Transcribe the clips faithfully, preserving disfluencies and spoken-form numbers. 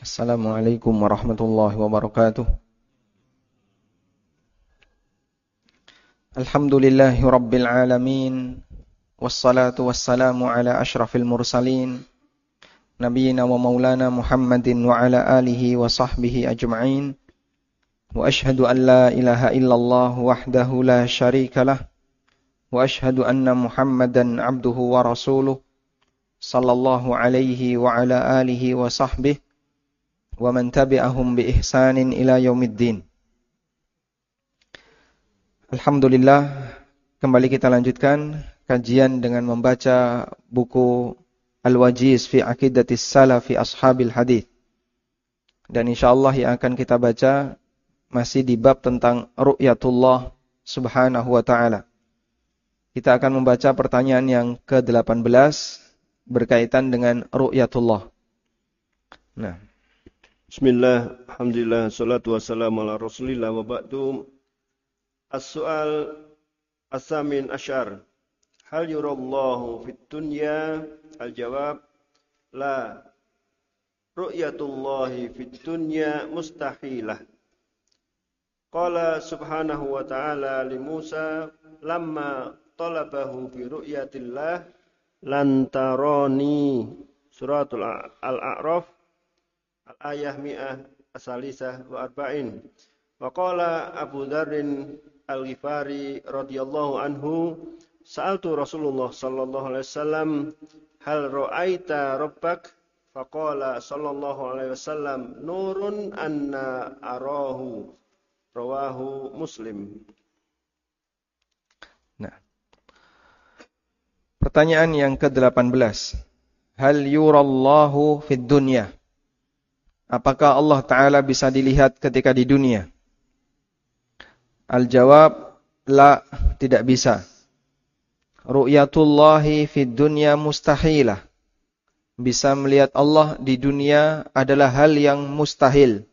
Assalamualaikum warahmatullahi wabarakatuh. Alhamdulillahi rabbil alamin. Wassalatu wassalamu ala ashrafil mursalin, nabiyina wa maulana Muhammadin wa ala alihi wa sahbihi ajma'in. Wa ashhadu an la ilaha illallah wahdahu la syarika lah. Wa ashhadu anna Muhammadan abduhu wa rasuluh, sallallahu alaihi wa ala alihi wa sahbihi wa man tabi'ahum bi ihsanin ila yaumiddin. Alhamdulillah, kembali kita lanjutkan kajian dengan membaca buku Al-Wajiz fi Aqidatis Salafi Ashabil Hadith. Dan insyaallah yang akan kita baca masih di bab tentang ru'yatullah subhanahu wa ta'ala. Kita akan membaca pertanyaan yang ke delapan belas berkaitan dengan ru'yatullah. Nah, Bismillah, alhamdulillah, salatu wassalamu ala rasulillah wa ba'du. As-su'al as-samin asyar. Hal yurallahu fit dunya? Al-jawab, la. Ru'yatullahi fit dunya mustahilah. Qala subhanahu wa ta'ala li Musa, lamma talabahu fi ru'yatillah, lantaroni. Suratul Al-A'raf, Al-ayah mi'ah asalisah wa arba'in. Wa qala Abu Dzarrin Al-Ghifari radhiyallahu anhu, sa'altu Rasulullah sallallahu alaihi wasallam, hal ra'aita rabbak? Faqala sallallahu alaihi wasallam, nurun anna arahu. Rawahu Muslim. Nah, pertanyaan yang ke delapan belas. Hal yurallahu fid dunya? Apakah Allah Ta'ala bisa dilihat ketika di dunia? Al-jawab, la, tidak bisa. Ru'yatullahi fid dunya mustahilah. Bisa melihat Allah di dunia adalah hal yang mustahil.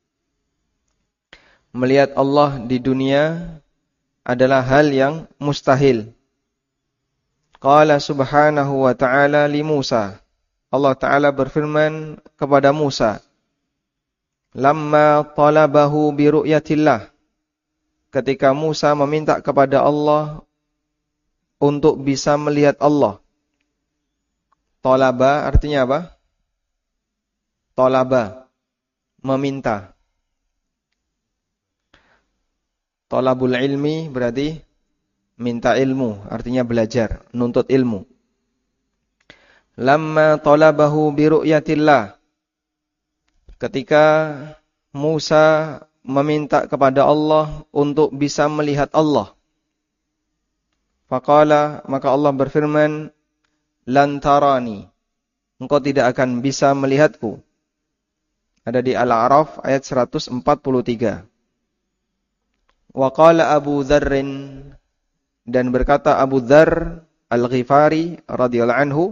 Melihat Allah di dunia adalah hal yang mustahil. Qala subhanahu wa ta'ala li Musa. Allah Ta'ala berfirman kepada Musa, lamma talabahu bi ru'yatillah. Ketika Musa meminta kepada Allah untuk bisa melihat Allah. Talaba artinya apa? Talaba, meminta. Talabul ilmi berarti minta ilmu, artinya belajar, nuntut ilmu. Lamma talabahu bi ru'yatillah. Ketika Musa meminta kepada Allah untuk bisa melihat Allah. Faqala, maka Allah berfirman, lan tarani, engkau tidak akan bisa melihatku. Ada di Al-A'raf ayat seratus empat puluh tiga. Wa qala Abu Dzarrin, dan berkata Abu Dzar Al-Ghifari radhiyallahu anhu,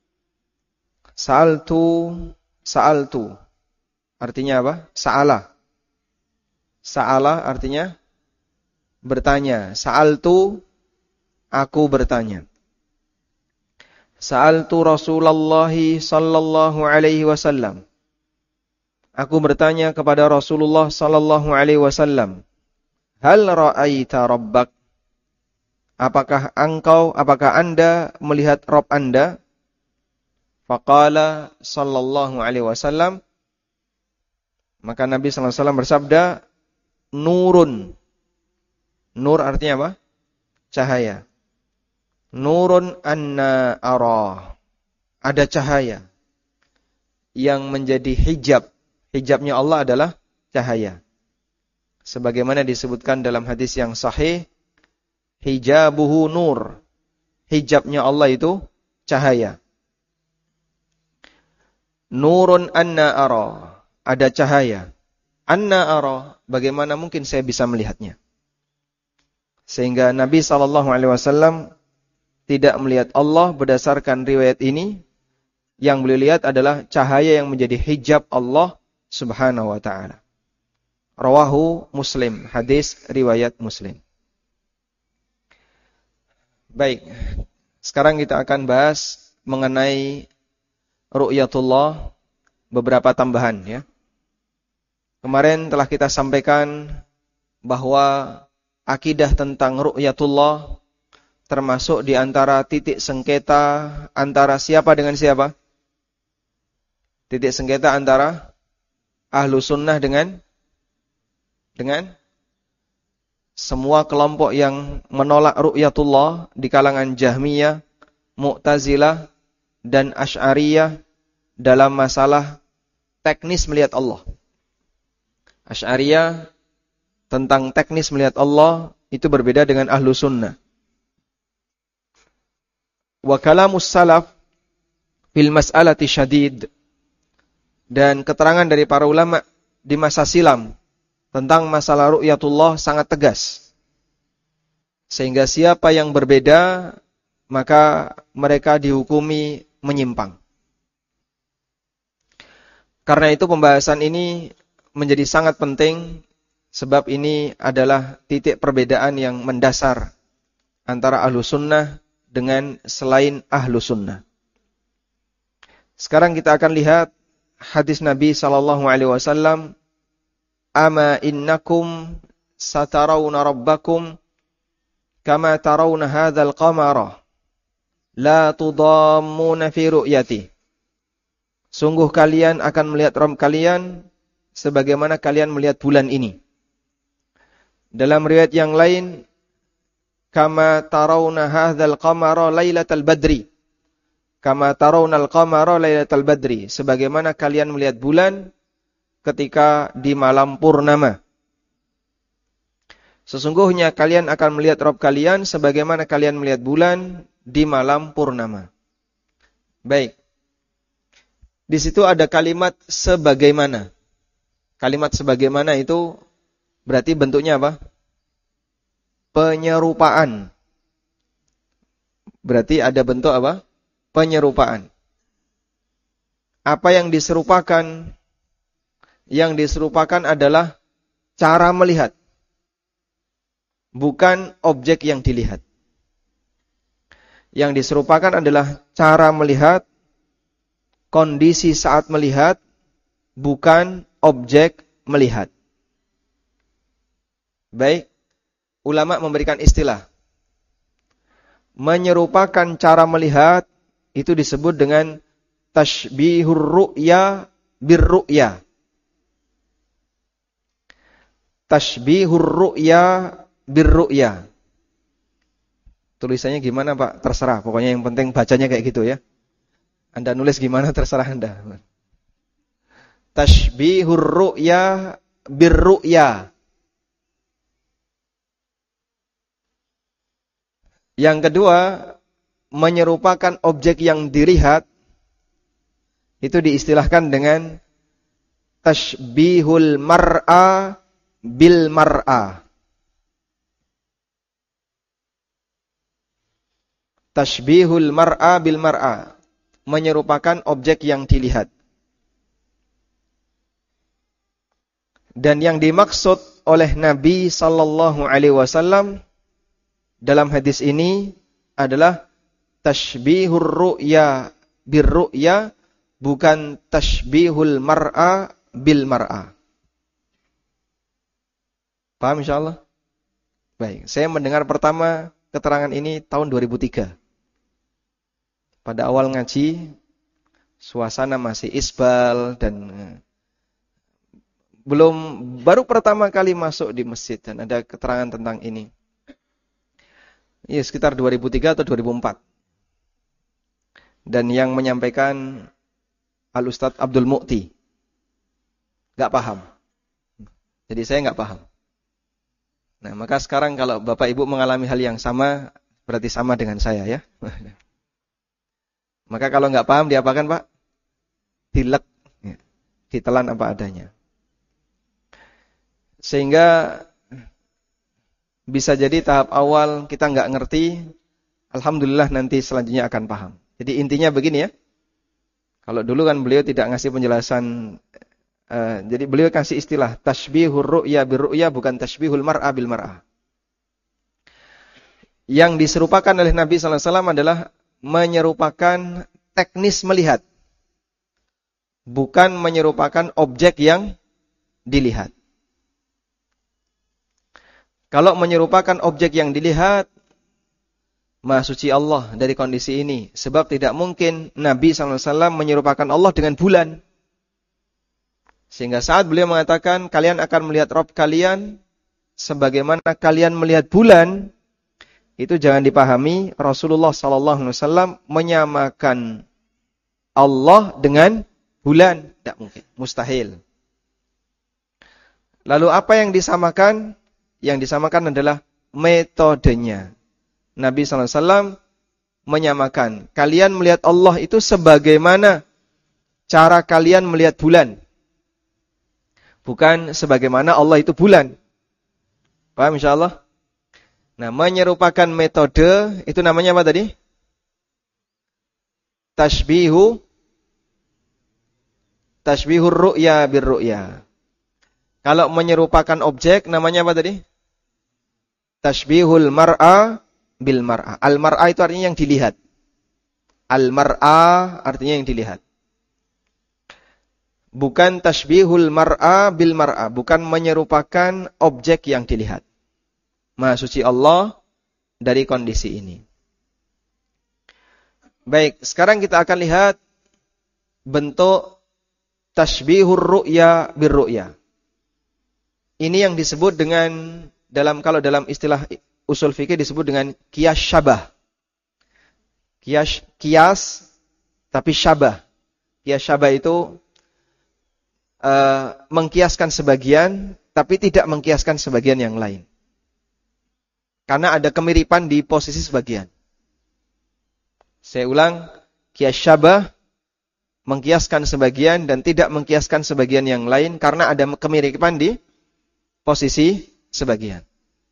sa'altu sa'altu. Artinya apa? Sa'ala. Sa'ala artinya bertanya. Sa'altu, aku bertanya. Sa'altu Rasulullah sallallahu alaihi wasallam. Aku bertanya kepada Rasulullah sallallahu alaihi wasallam. Hal ra'aita rabbak? Apakah engkau, apakah anda melihat Rabb anda? Faqala sallallahu alaihi wasallam. Maka Nabi sallallahu alaihi wasallam bersabda, nurun. Nur artinya apa? Cahaya. Nurun anna ara. Ada cahaya yang menjadi hijab. Hijabnya Allah adalah cahaya. Sebagaimana disebutkan dalam hadis yang sahih, hijabuhu nur. Hijabnya Allah itu cahaya. Nurun anna ara. Ada cahaya. Anna ara, bagaimana mungkin saya bisa melihatnya? Sehingga Nabi sallallahu alaihi wasallam tidak melihat Allah berdasarkan riwayat ini. Yang beliau lihat adalah cahaya yang menjadi hijab Allah subhanahu wa ta'ala. Rawahu Muslim, hadis riwayat Muslim. Baik, sekarang kita akan bahas mengenai ru'yatullah, beberapa tambahan ya. Kemarin telah kita sampaikan bahwa akidah tentang ru'yatullah termasuk di antara titik sengketa antara siapa dengan siapa? Titik sengketa antara ahlu sunnah dengan dengan semua kelompok yang menolak ru'yatullah di kalangan Jahmiyah, Mu'tazilah, dan Asy'ariyah dalam masalah teknis melihat Allah. Asy'ariyah tentang teknis melihat Allah itu berbeda dengan ahlu sunnah. Wa kalamus salaf fil mas'alati syadid, dan keterangan dari para ulama di masa silam tentang masalah ru'yatullah sangat tegas. Sehingga siapa yang berbeda maka mereka dihukumi menyimpang. Karena itu pembahasan ini menjadi sangat penting, sebab ini adalah titik perbedaan yang mendasar antara ahlu sunnah dengan selain ahlu sunnah. Sekarang kita akan lihat hadis Nabi sallallahu alaihi wasallam, "Ama innakum satarawna rabbakum kama tarawna hadzal qamara la tudammuna fi ru'yati." Sungguh kalian akan melihat Rabb kalian sebagaimana kalian melihat bulan ini. Dalam riwayat yang lain, kama tarawna hadzal qamara lailatal badri. Kama tarawnal qamara lailatal badri, sebagaimana kalian melihat bulan ketika di malam purnama. Sesungguhnya kalian akan melihat Rabb kalian sebagaimana kalian melihat bulan di malam purnama. Baik. Di situ ada kalimat sebagaimana. Kalimat sebagaimana itu berarti bentuknya apa? Penyerupaan. Berarti ada bentuk apa? Penyerupaan. Apa yang diserupakan? Yang diserupakan adalah cara melihat, bukan objek yang dilihat. Yang diserupakan adalah cara melihat, kondisi saat melihat, bukan objek melihat. Baik, ulama memberikan istilah. Menyerupakan cara melihat itu disebut dengan tashbihur ru'ya birru'ya. Tashbihur ru'ya birru'ya. Tulisannya gimana Pak? Terserah, pokoknya yang penting bacanya kayak gitu ya. Anda nulis gimana terserah Anda. Tashbihur ru'ya birru'ya. Yang kedua, menyerupakan objek yang dilihat itu diistilahkan dengan tashbihul mar'a bil mar'a. Tashbihul mar'a bil mar'a, menyerupakan objek yang dilihat. Dan yang dimaksud oleh Nabi sallallahu alaihi wasallam dalam hadis ini adalah tashbihur ru'ya birru'ya, bukan tashbihul mar'a bil mar'a. Paham insyaallah? Baik, saya mendengar pertama keterangan ini tahun dua ribu tiga. Pada awal ngaji, suasana masih isbal dan belum, baru pertama kali masuk di masjid dan ada keterangan tentang ini. Ya, sekitar dua ribu tiga atau dua ribu empat. Dan yang menyampaikan Al-Ustadz Abdul Mu'ti. Gak paham. Jadi saya gak paham. Nah, maka sekarang kalau Bapak Ibu mengalami hal yang sama, berarti sama dengan saya ya. Maka kalau nggak paham diapakan Pak? Dilek, ditelan apa adanya. Sehingga bisa jadi tahap awal kita nggak ngerti, alhamdulillah nanti selanjutnya akan paham. Jadi intinya begini ya. Kalau dulu kan beliau tidak ngasih penjelasan, uh, jadi beliau kasih istilah tashbihur ru'ya birru'ya, bukan tashbihul mar'a bil mar'a. Yang diserupakan oleh Nabi sallallahu alaihi wasallam adalah menyerupakan teknis melihat, bukan menyerupakan objek yang dilihat. Kalau menyerupakan objek yang dilihat, Maha suci Allah dari kondisi ini. Sebab tidak mungkin Nabi shallallahu alaihi wasallam menyerupakan Allah dengan bulan. Sehingga saat beliau mengatakan, kalian akan melihat Rabb kalian sebagaimana kalian melihat bulan, itu jangan dipahami Rasulullah shallallahu alaihi wasallam menyamakan Allah dengan bulan. Tidak mungkin, mustahil. Lalu apa yang disamakan? Yang disamakan adalah metodenya. Nabi shallallahu alaihi wasallam menyamakan. Kalian melihat Allah itu sebagaimana cara kalian melihat bulan. Bukan sebagaimana Allah itu bulan. Paham insyaallah? Nah, menyerupakan metode itu namanya apa tadi? Tashbihu Tashbihur ru'ya bir ru'ya. Kalau menyerupakan objek namanya apa tadi? Tashbihul mar'a bil mar'a. Al mar'a itu artinya yang dilihat. Al mar'a artinya yang dilihat. Bukan tashbihul mar'a bil mar'a, bukan menyerupakan objek yang dilihat. Maha suci Allah dari kondisi ini. Baik, sekarang kita akan lihat bentuk tashbihur ru'ya bir ru'ya. Ini yang disebut dengan dalam kalau dalam istilah usul fikih disebut dengan qiyas syabah. Qiyas qiyas tapi syabah. Qiyas syabah itu uh, mengkiaskan sebagian tapi tidak mengkiaskan sebagian yang lain. Karena ada kemiripan di posisi sebagian. Saya ulang, qiyas syabah mengkiaskan sebagian dan tidak mengkiaskan sebagian yang lain karena ada kemiripan di posisi sebagian.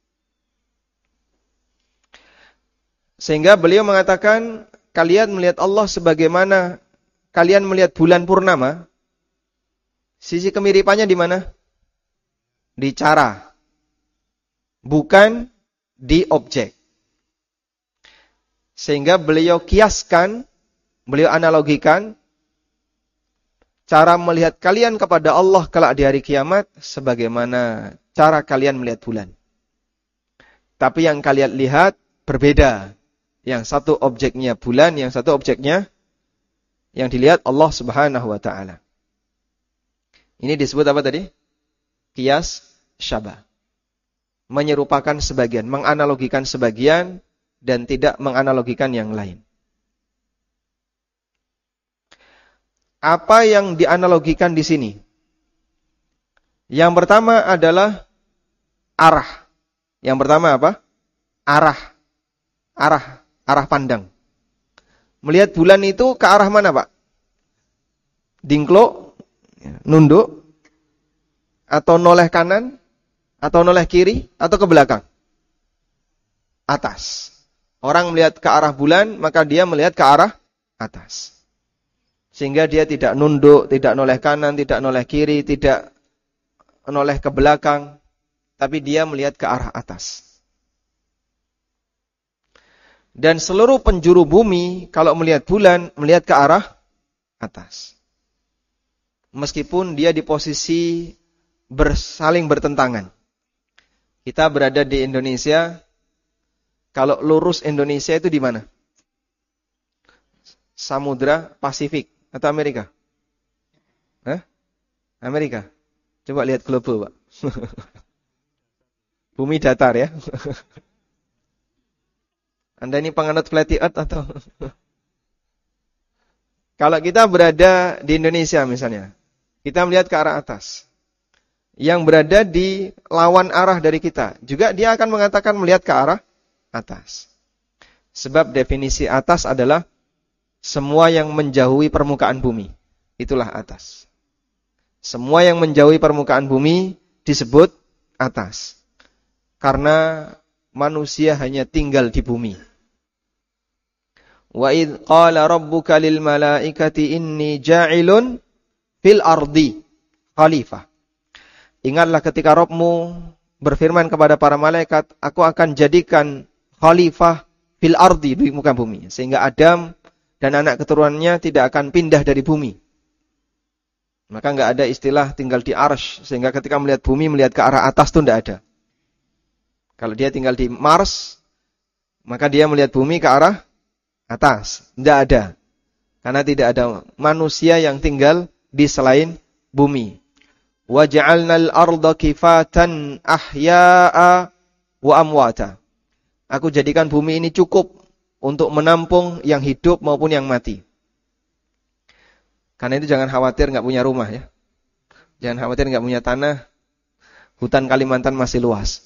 Sehingga beliau mengatakan, kalian melihat Allah sebagaimana kalian melihat bulan purnama. Sisi kemiripannya di mana? Di cara. Bukan di objek. Sehingga beliau kiaskan, beliau analogikan cara melihat kalian kepada Allah kelak di hari kiamat sebagaimana cara kalian melihat bulan. Tapi yang kalian lihat berbeda. Yang satu objeknya bulan, yang satu objeknya yang dilihat Allah Subhanahu wa taala. Ini disebut apa tadi? Qiyas syabah. Menyerupakan sebagian, menganalogikan sebagian dan tidak menganalogikan yang lain. Apa yang dianalogikan di sini? Yang pertama adalah arah. Yang pertama apa? Arah. Arah. Arah pandang. Melihat bulan itu ke arah mana, Pak? Dingklok, nunduk, atau noleh kanan, atau noleh kiri, atau ke belakang? Atas. Orang melihat ke arah bulan, maka dia melihat ke arah atas. Sehingga dia tidak nunduk, tidak noleh kanan, tidak noleh kiri, tidak noleh ke belakang, tapi dia melihat ke arah atas. Dan seluruh penjuru bumi kalau melihat bulan, melihat ke arah atas. Meskipun dia di posisi bersaling bertentangan. Kita berada di Indonesia, kalau lurus Indonesia itu di mana? Samudra Pasifik atau Amerika? Hah? Amerika. Coba lihat globe, Pak. Bumi datar ya. Anda ini penganut flat earth atau? Kalau kita berada di Indonesia misalnya, kita melihat ke arah atas. Yang berada di lawan arah dari kita, juga dia akan mengatakan melihat ke arah atas. Sebab definisi atas adalah semua yang menjauhi permukaan bumi. Itulah atas. Semua yang menjauhi permukaan bumi disebut atas. Karena manusia hanya tinggal di bumi. Wa idh qala rabbuka lil malaikati inni ja'ilun fil ardi khalifah. Ingatlah ketika Rabbmu berfirman kepada para malaikat, aku akan jadikan khalifah fil ardi di muka bumi. Sehingga Adam dan anak keturunannya tidak akan pindah dari bumi. Maka nggak ada istilah tinggal di arsy, sehingga ketika melihat bumi melihat ke arah atas itu nggak ada. Kalau dia tinggal di Mars, maka dia melihat bumi ke arah atas. Nggak ada. Karena tidak ada manusia yang tinggal di selain bumi. Wa ja'alnal arda kifatan ahya'a wa amwata. Aku jadikan bumi ini cukup untuk menampung yang hidup maupun yang mati. Karena itu jangan khawatir nggak punya rumah ya. Jangan khawatir nggak punya tanah. Hutan Kalimantan masih luas.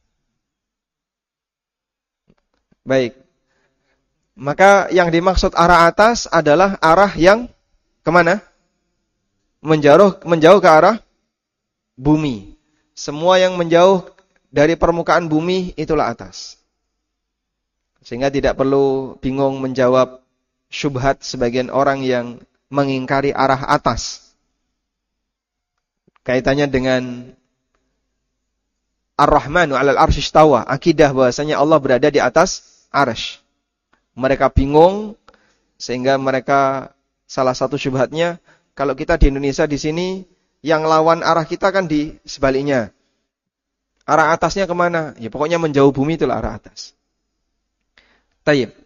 Baik. Maka yang dimaksud arah atas adalah arah yang kemana? Menjauh, menjauh ke arah bumi. Semua yang menjauh dari permukaan bumi itulah atas. Sehingga tidak perlu bingung menjawab syubhat sebagian orang yang mengingkari arah atas. Kaitannya dengan Ar-Rahmanu 'alal arsy istawa, akidah bahwasanya Allah berada di atas arsy. Mereka bingung sehingga mereka salah satu syubhatnya, kalau kita di Indonesia di sini yang lawan arah kita kan di sebaliknya. Arah atasnya kemana? Ya pokoknya menjauh bumi itulah arah atas. Tayyib.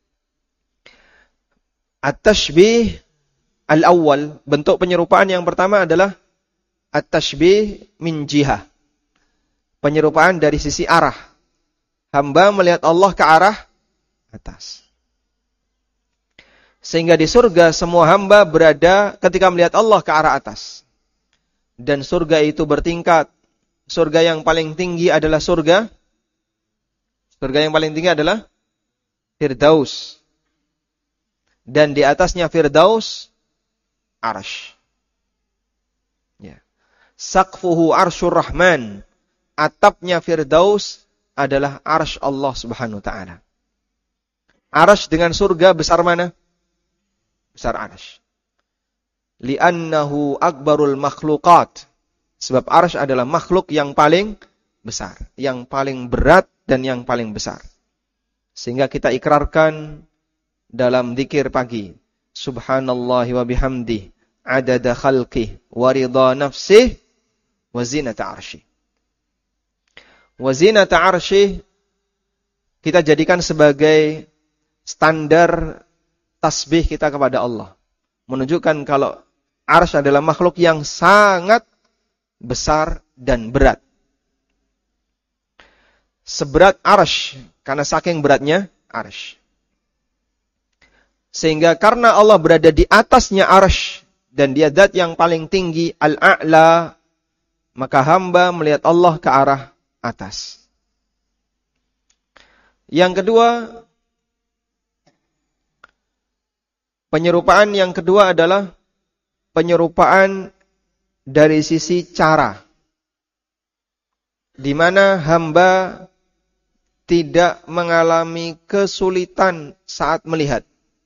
At-tashbih al-awwal, bentuk penyerupaan yang pertama adalah at-tashbih min jihah. Penyerupaan dari sisi arah. Hamba melihat Allah ke arah atas. Sehingga di surga semua hamba berada ketika melihat Allah ke arah atas. Dan surga itu bertingkat. Surga yang paling tinggi adalah surga. Surga yang paling tinggi adalah Firdaus. Dan di atasnya Firdaus Arsy. Ya. Saqfuhu arsyur rahman. Atapnya Firdaus adalah arsy Allah Subhanahu wa taala. Arsy dengan surga besar mana? Besar arsy. Li'annahu akbarul makhluqat. Sebab arsy adalah makhluk yang paling besar, yang paling berat dan yang paling besar. Sehingga kita ikrarkan dalam zikir pagi, subhanallahi wa bihamdih, adada khalqih, wa ridha nafsih, wa zinata arsyih. Wa zinata arsyih kita jadikan sebagai standar tasbih kita kepada Allah. Menunjukkan kalau arsy adalah makhluk yang sangat besar dan berat. Seberat arsy, karena saking beratnya arsy. Sehingga karena Allah berada di atasnya arsy dan dia zat yang paling tinggi, al-a'la, maka hamba melihat Allah ke arah atas. Yang kedua, penyerupaan yang kedua adalah penyerupaan dari sisi cara, di mana hamba tidak mengalami kesulitan saat melihat.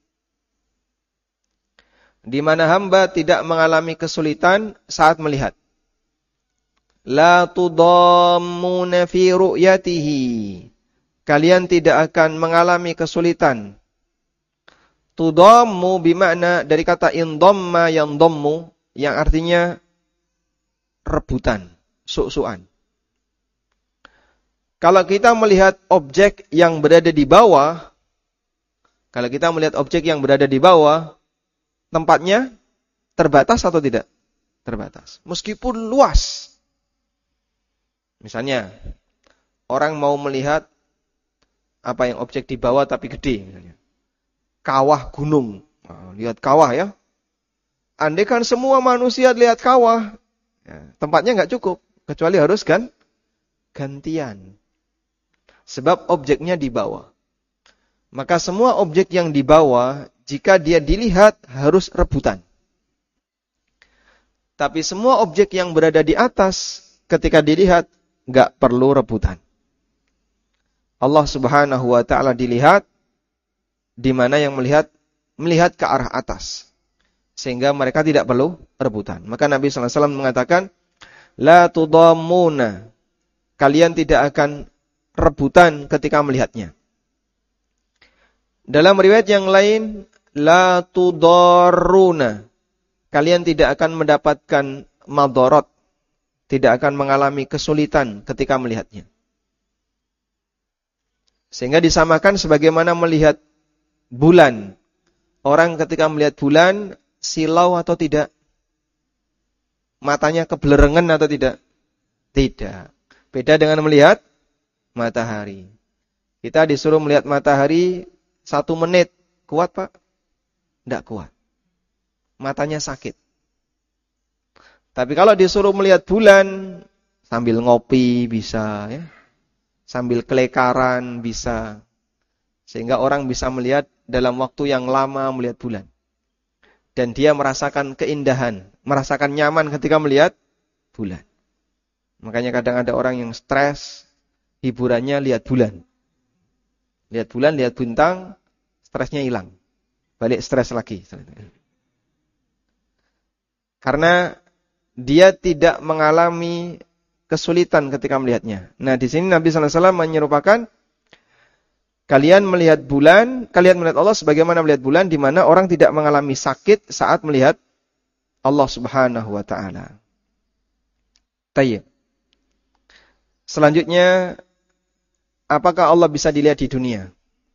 Di mana hamba tidak mengalami kesulitan saat melihat. La tudammuna fi ru'yatihi. Kalian tidak akan mengalami kesulitan. Tudammu bimakna dari kata indamma yang dammu, yang artinya rebutan, suk-sukan. Kalau kita melihat objek yang berada di bawah, kalau kita melihat objek yang berada di bawah, tempatnya terbatas atau tidak? Terbatas. Meskipun luas. Misalnya, orang mau melihat apa yang objek di bawah tapi gede. Misalnya. Kawah gunung. Nah, lihat kawah ya. Andai kan semua manusia lihat kawah, ya, tempatnya nggak cukup. Kecuali harus kan gantian. Sebab objeknya di bawah. Maka semua objek yang di bawah, jika dia dilihat harus rebutan. Tapi semua objek yang berada di atas, ketika dilihat, nggak perlu rebutan. Allah Subhanahu wa taala dilihat, di mana yang melihat melihat ke arah atas. Sehingga mereka tidak perlu rebutan. Maka Nabi sallallahu alaihi wasallam mengatakan, la tudammuna. Kalian tidak akan rebutan ketika melihatnya. Dalam riwayat yang lain, la tudarruna. kalian tidak akan mendapatkan madharat, tidak akan mengalami kesulitan ketika melihatnya. Sehingga disamakan sebagaimana melihat bulan. Orang ketika melihat bulan, silau atau tidak? Matanya kebelerengan atau tidak? Tidak. Beda dengan melihat matahari. Kita disuruh melihat matahari satu menit. Kuat, Pak? Tidak kuat. Matanya sakit. Tapi kalau disuruh melihat bulan, sambil ngopi bisa, ya. Sambil kelekaran bisa. Sehingga orang bisa melihat dalam waktu yang lama melihat bulan. Dan dia merasakan keindahan, merasakan nyaman ketika melihat bulan. Makanya kadang ada orang yang stres, hiburannya lihat bulan. Lihat bulan, lihat bintang, stresnya hilang. Balik stres lagi. Karena dia tidak mengalami kesulitan ketika melihatnya. Nah, di sini Nabi sallallahu alaihi wasallam menyerupakan kalian melihat bulan, kalian melihat Allah sebagaimana melihat bulan, di mana orang tidak mengalami sakit saat melihat Allah Subhanahu wa taala. Tayyib. Selanjutnya, apakah Allah bisa dilihat di dunia?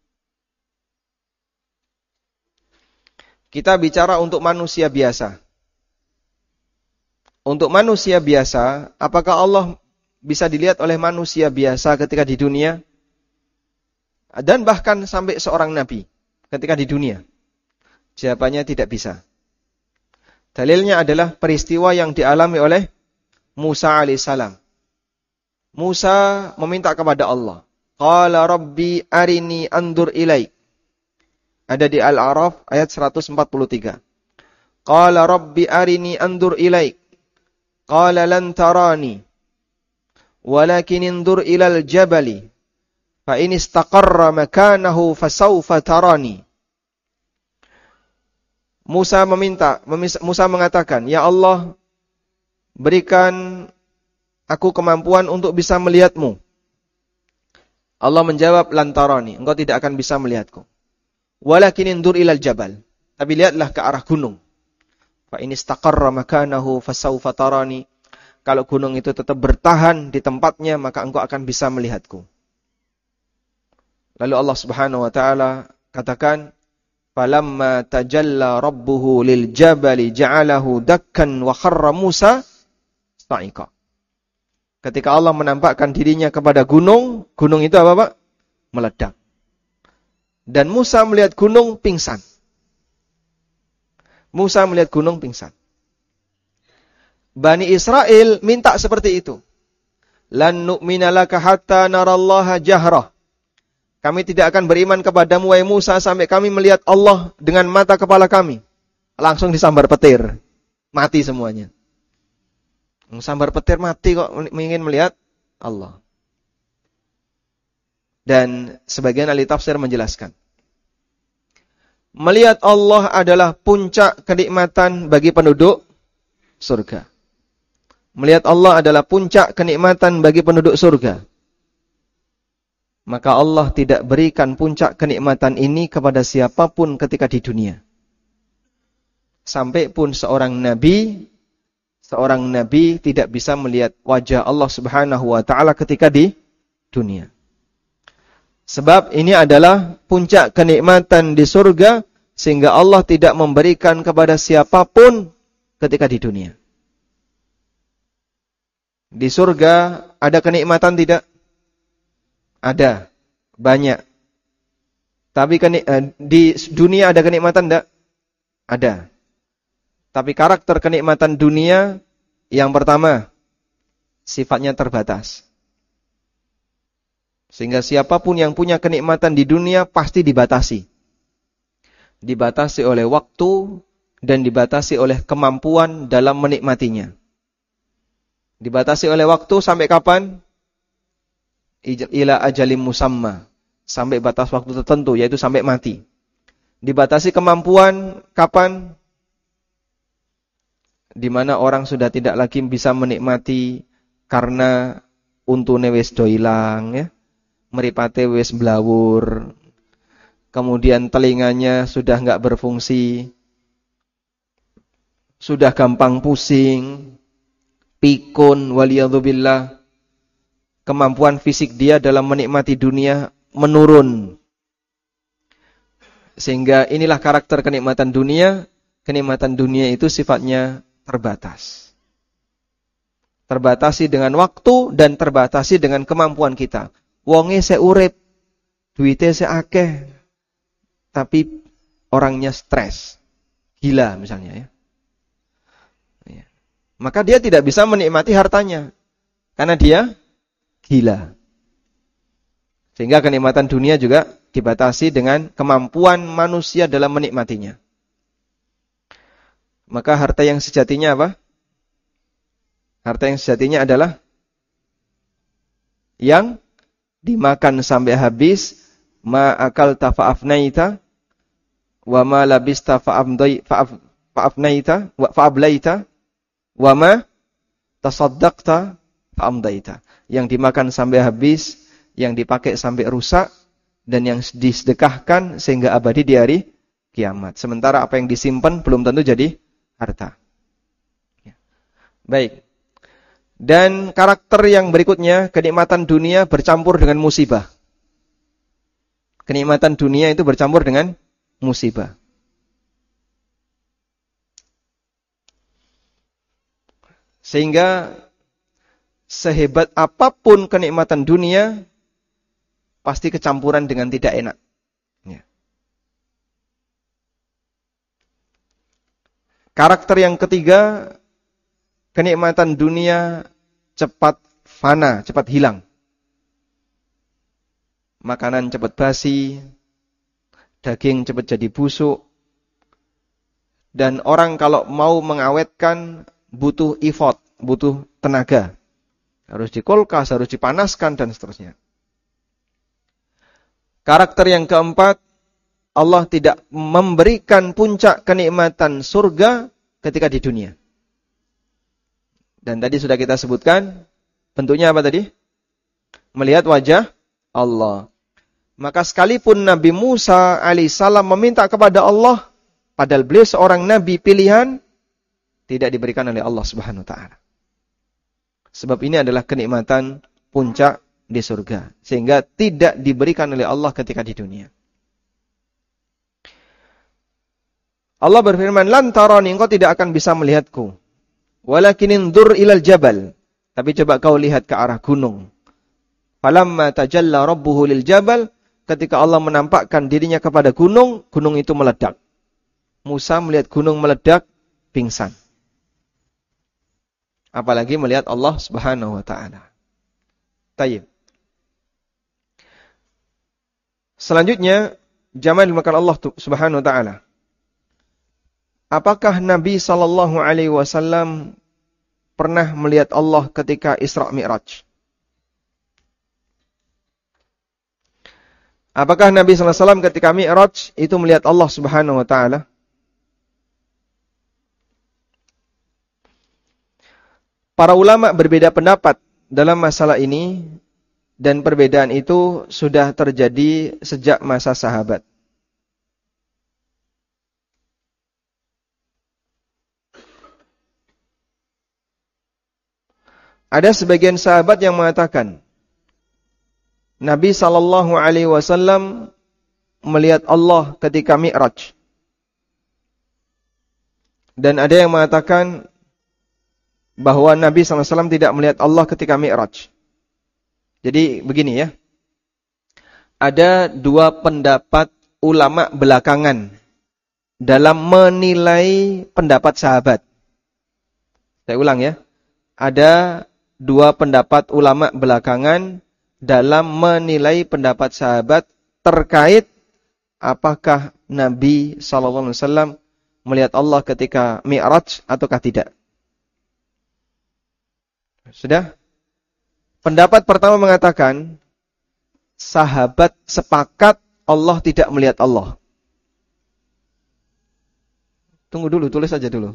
Kita bicara untuk manusia biasa. Untuk manusia biasa, apakah Allah bisa dilihat oleh manusia biasa ketika di dunia? Dan bahkan sampai seorang nabi ketika di dunia? Jawabannya tidak bisa. Dalilnya adalah peristiwa yang dialami oleh Musa alaihissalam. Musa meminta kepada Allah. Qala Rabbi arini andur ilaik. Ada di Al-A'raf ayat seratus empat puluh tiga. Qala Rabbi arini andur ilaik. Qala lan tarani, walakin indur ilal jabali, fa in istaqarra makanahu fasawfa tarani. Musa meminta, Musa mengatakan, Ya Allah, berikan aku kemampuan untuk bisa melihatmu. Allah menjawab, lan tarani, engkau tidak akan bisa melihatku. Walakin indur ilal jabal, tapi lihatlah ke arah gunung. Fa in istaqarra makanahu fasawfa tarani. Kalau gunung itu tetap bertahan di tempatnya, maka engkau akan bisa melihatku. Lalu Allah Subhanahu wa taala katakan, falamma tajalla rabbuhu lil jabali ja'alahu dakkan wa kharra Musa sa'iqa. Ketika Allah menampakkan dirinya kepada gunung, gunung itu apa, Pak? Meledak. Dan Musa melihat gunung pingsan. Musa melihat gunung pingsan. Bani Israel minta seperti itu. Lan nu'mina laka hatta narallaha jahrah. Kami tidak akan beriman kepadamu, wahai Musa, sampai kami melihat Allah dengan mata kepala kami. Langsung disambar petir. Mati semuanya. Sambar petir mati kok ingin melihat Allah. Dan sebagian ahli tafsir menjelaskan, melihat Allah adalah puncak kenikmatan bagi penduduk surga. Melihat Allah adalah puncak kenikmatan bagi penduduk surga. Maka Allah tidak berikan puncak kenikmatan ini kepada siapapun ketika di dunia. Sampai pun seorang nabi, seorang nabi tidak bisa melihat wajah Allah Subhanahu wa taala ketika di dunia. Sebab ini adalah puncak kenikmatan di surga, sehingga Allah tidak memberikan kepada siapapun ketika di dunia. Di surga ada kenikmatan tidak? Ada, banyak. Tapi di dunia ada kenikmatan tidak? Ada. Tapi karakter kenikmatan dunia, yang pertama, sifatnya terbatas. Sehingga siapapun yang punya kenikmatan di dunia pasti dibatasi. Dibatasi oleh waktu dan dibatasi oleh kemampuan dalam menikmatinya. Dibatasi oleh waktu sampai kapan? Ila ajalim musamma. Sampai batas waktu tertentu, yaitu sampai mati. Dibatasi kemampuan kapan? Di mana orang sudah tidak lagi bisa menikmati karena untune wis do ilang, ya. Mripate wis blawur, kemudian telinganya sudah enggak berfungsi, sudah gampang pusing, pikun, waliyadzubillah. Kemampuan fisik dia dalam menikmati dunia menurun. Sehingga inilah karakter kenikmatan dunia. Kenikmatan dunia itu sifatnya terbatas. Terbatasi dengan waktu dan terbatasi dengan kemampuan kita. Wonge se urip, duite se akeh, tapi orangnya stres, gila misalnya ya. Ya. Maka dia tidak bisa menikmati hartanya karena dia gila. Sehingga kenikmatan dunia juga dibatasi dengan kemampuan manusia dalam menikmatinya. Maka harta yang sejatinya apa? Harta yang sejatinya adalah yang dimakan sampai habis, ma akalta fa'afnaita wa ma labista fa'afnaita wa fa'ablaita wa ma tasaddaqta fa'amdaita. Yang dimakan sampai habis, yang dipakai sampai rusak, dan yang disedekahkan sehingga abadi di hari kiamat. Sementara apa yang disimpan belum tentu jadi harta. Baik. Dan karakter yang berikutnya, kenikmatan dunia bercampur dengan musibah. Kenikmatan dunia itu bercampur dengan musibah. Sehingga sehebat apapun kenikmatan dunia, pasti kecampuran dengan tidak enak. Ya. Karakter yang ketiga, kenikmatan dunia cepat fana, cepat hilang. Makanan cepat basi, daging cepat jadi busuk. Dan orang kalau mau mengawetkan butuh effort, butuh tenaga. Harus dikulkas, harus dipanaskan dan seterusnya. Karakter yang keempat, Allah tidak memberikan puncak kenikmatan surga ketika di dunia. Dan tadi sudah kita sebutkan, bentuknya apa tadi? Melihat wajah Allah. Maka sekalipun Nabi Musa alaihissalam meminta kepada Allah, padahal beliau seorang Nabi pilihan, tidak diberikan oleh Allah subhanahu wa ta'ala. Sebab ini adalah kenikmatan puncak di surga. Sehingga tidak diberikan oleh Allah ketika di dunia. Allah berfirman, lan tarani, engkau tidak akan bisa melihatku. Walakin indur ilal jabal. Tapi coba kau lihat ke arah gunung. Falamma tajalla rabbuhu lil jabal. Ketika Allah menampakkan dirinya kepada gunung, gunung itu meledak. Musa melihat gunung meledak, pingsan. Apalagi melihat Allah subhanahu wa ta'ala. Tayyib. Selanjutnya, jamaah dimakan Allah subhanahu wa ta'ala. Apakah Nabi sallallahu alaihi wasallam pernah melihat Allah ketika Isra Mi'raj? Apakah Nabi sallallahu alaihi wasallam ketika Mi'raj itu melihat Allah subhanahu wa ta'ala? Para ulama berbeda pendapat dalam masalah ini, dan perbedaan itu sudah terjadi sejak masa sahabat. Ada sebagian sahabat yang mengatakan Nabi sallallahu alaihi wasallam melihat Allah ketika Mi'raj. Dan ada yang mengatakan bahwa Nabi sallallahu alaihi wasallam tidak melihat Allah ketika Mi'raj. Jadi begini ya. Ada dua pendapat ulama belakangan dalam menilai pendapat sahabat. Saya ulang ya. Ada dua pendapat ulama belakangan dalam menilai pendapat sahabat terkait apakah Nabi sallallahu alaihi wasallam melihat Allah ketika Mi'raj ataukah tidak. Sudah? Pendapat pertama mengatakan sahabat sepakat Allah tidak melihat Allah. Tunggu dulu, tulis aja dulu.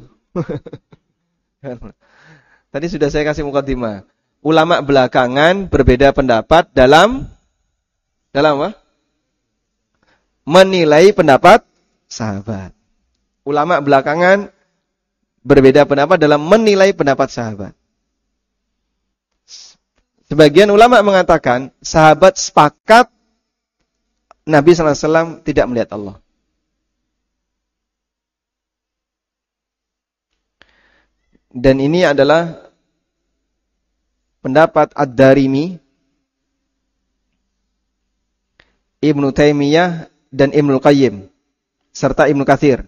Tadi sudah saya kasih mukadimah. Ulama belakangan berbeda pendapat dalam dalam apa? Menilai pendapat sahabat. Ulama belakangan berbeda pendapat dalam menilai pendapat sahabat. Sebagian ulama mengatakan sahabat sepakat Nabi sallallahu alaihi wasallam tidak melihat Allah. Dan ini adalah pendapat Ad-Darimi, Ibnu Taimiyah dan Ibnu Qayyim serta Ibnu Katsir.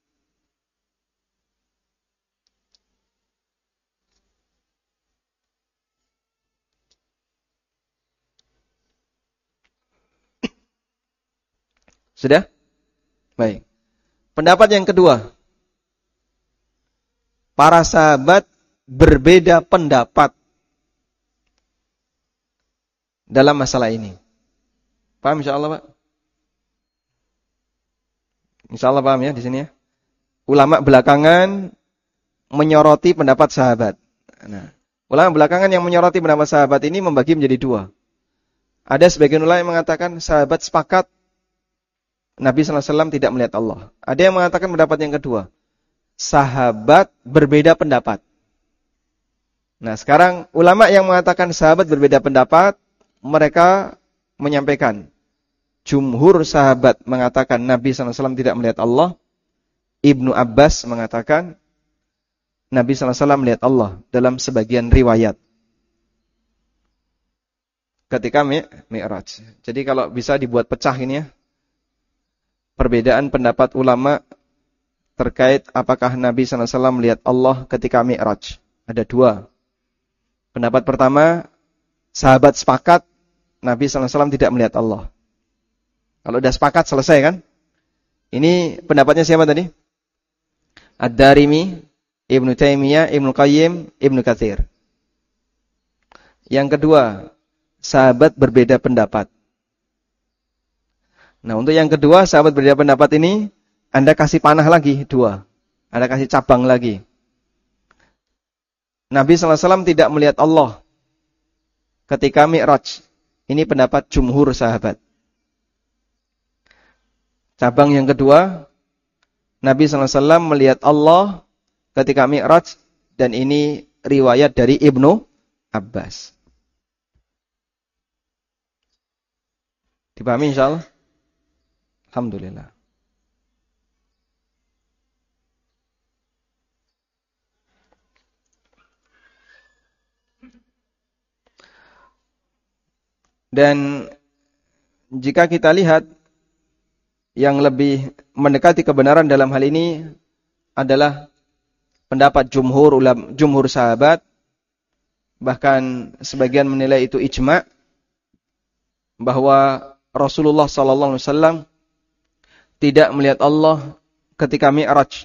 Sudah? Baik. Pendapat yang kedua. Para sahabat berbeda pendapat dalam masalah ini. Paham insyaallah, Pak? Insyaallah paham ya di sini ya. Ulama belakangan menyoroti pendapat sahabat. Nah, ulama belakangan yang menyoroti pendapat sahabat ini membagi menjadi dua. Ada sebagian ulama yang mengatakan sahabat sepakat Nabi sallallahu alaihi wasallam tidak melihat Allah. Ada yang mengatakan pendapat yang kedua. Sahabat berbeda pendapat. Nah, sekarang ulama yang mengatakan sahabat berbeda pendapat, mereka menyampaikan jumhur sahabat mengatakan Nabi sallallahu alaihi wasallam tidak melihat Allah. Ibnu Abbas mengatakan Nabi sallallahu alaihi wasallam melihat Allah dalam sebagian riwayat ketika Mi'raj. Jadi kalau bisa dibuat pecah ini ya, perbedaan pendapat ulama terkait apakah Nabi sallallahu alaihi wasallam melihat Allah ketika Mi'raj. Ada dua. Pendapat pertama, sahabat sepakat Nabi sallallahu alaihi wasallam tidak melihat Allah. Kalau sudah sepakat selesai kan? Ini pendapatnya siapa tadi? Ad-Darimi, Ibnu Taimiyah, Ibnu Qayyim, Ibnu Katsir. Yang kedua, sahabat berbeda pendapat. Nah, untuk yang kedua, sahabat berbeda pendapat ini Anda kasih panah lagi, dua. Anda kasih cabang lagi. Nabi sallallahu alaihi wasallam tidak melihat Allah ketika Mi'raj. Ini pendapat jumhur sahabat. Cabang yang kedua, Nabi sallallahu alaihi wasallam melihat Allah ketika Mi'raj. Dan ini riwayat dari Ibnu Abbas. Dipahami insyaallah? Alhamdulillah. Dan jika kita lihat yang lebih mendekati kebenaran dalam hal ini adalah pendapat jumhur ulama, jumhur sahabat, bahkan sebagian menilai itu ijma' bahwa Rasulullah sallallahu alaihi wasallam tidak melihat Allah ketika Mi'raj.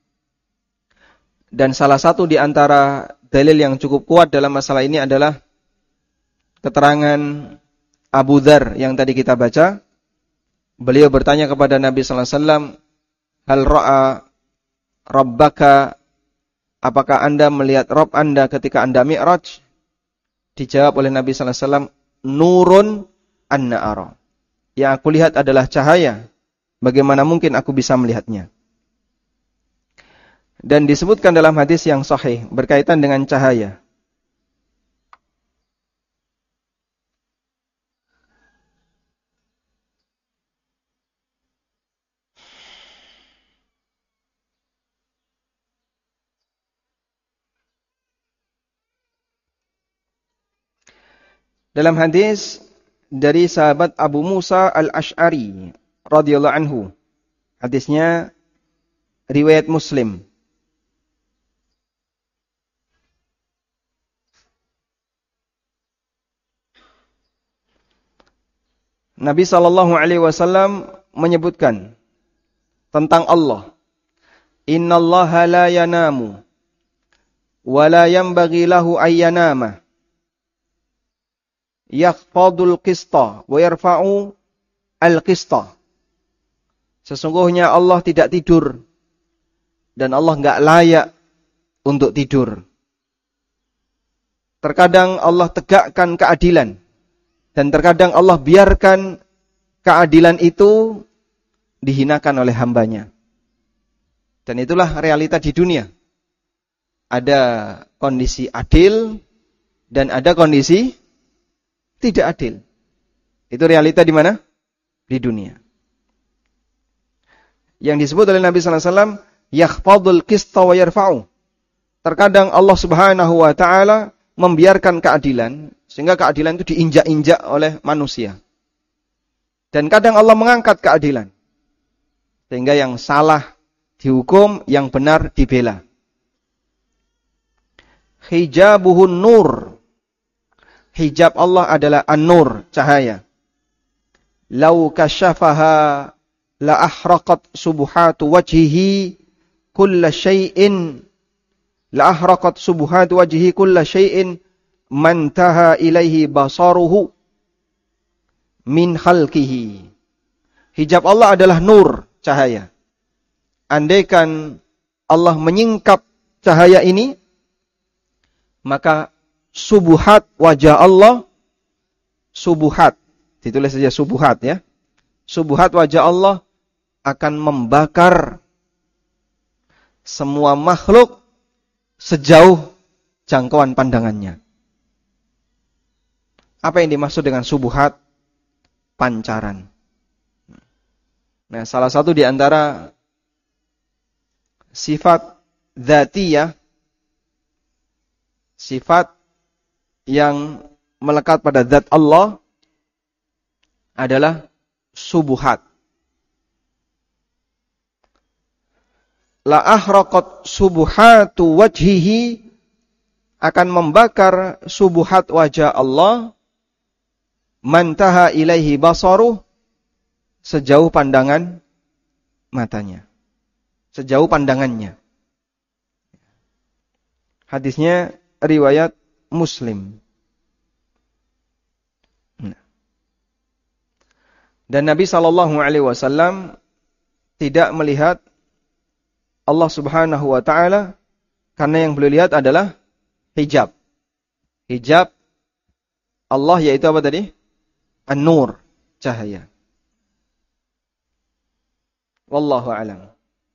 Dan salah satu di antara dalil yang cukup kuat dalam masalah ini adalah keterangan Abu Dzar yang tadi kita baca. Beliau bertanya kepada Nabi sallallahu alaihi wasallam, "Hal ra'a rabbaka?" Apakah Anda melihat Rabb Anda ketika Anda Mi'raj? Dijawab oleh Nabi sallallahu alaihi wasallam, "Nurun anna ara." Yang aku lihat adalah cahaya. Bagaimana mungkin aku bisa melihatnya? Dan disebutkan dalam hadis yang sahih berkaitan dengan cahaya. Dalam hadis dari sahabat Abu Musa al-Ash'ari radhiyallahu anhu. Hadisnya riwayat Muslim. Nabi sallallahu alaihi wasallam menyebutkan tentang Allah. Innallaha la yanamu wa la yanbaghi lahu ayyanama. Yakhfadul qista wa yarfa'u al-qista. Sesungguhnya Allah tidak tidur dan Allah enggak layak untuk tidur. Terkadang Allah tegakkan keadilan dan terkadang Allah biarkan keadilan itu dihinakan oleh hambanya. Dan itulah realita di dunia. ada kondisi adil dan ada kondisi tidak adil. Itu realita di mana? Di dunia. Yang disebut oleh Nabi sallallahu alaihi wasallam yakhfadul qista wa yarfa'u. Terkadang Allah Subhanahu wa taala membiarkan keadilan sehingga keadilan itu diinjak-injak oleh manusia. Dan kadang Allah mengangkat keadilan sehingga yang salah dihukum, yang benar dibela. Hijabuhun nur. Hijab Allah adalah an-nur, cahaya. Lau kasyafaha la ahraqat subuhatu wajhihi kulla syai'in la ahraqat subuhatu wajhihi kulla syai'in mantaha ilaihi basaruhu min khalqihi. Hijab Allah adalah nur, cahaya. Andaikan Allah menyingkap cahaya ini, maka subuhat wajah Allah, subuhat, ditulis saja subuhat ya. Subuhat wajah Allah akan membakar semua makhluk sejauh jangkauan pandangannya. Apa yang dimaksud dengan subuhat? Pancaran. Nah, salah satu di antara sifat dzatiyah, sifat yang melekat pada zat Allah adalah subuhat. La ahraqat subuhatu wajhihi, akan membakar subuhat wajah Allah, mantaha ilaihi basaruh, sejauh pandangan matanya, sejauh pandangannya. Hadisnya riwayat Muslim. Dan Nabi sallallahu alaihi wasallam tidak melihat Allah Subhanahu wa taala karena yang beliau lihat adalah hijab. Hijab Allah yaitu apa tadi? An-nur, cahaya. Wallahu a'lam.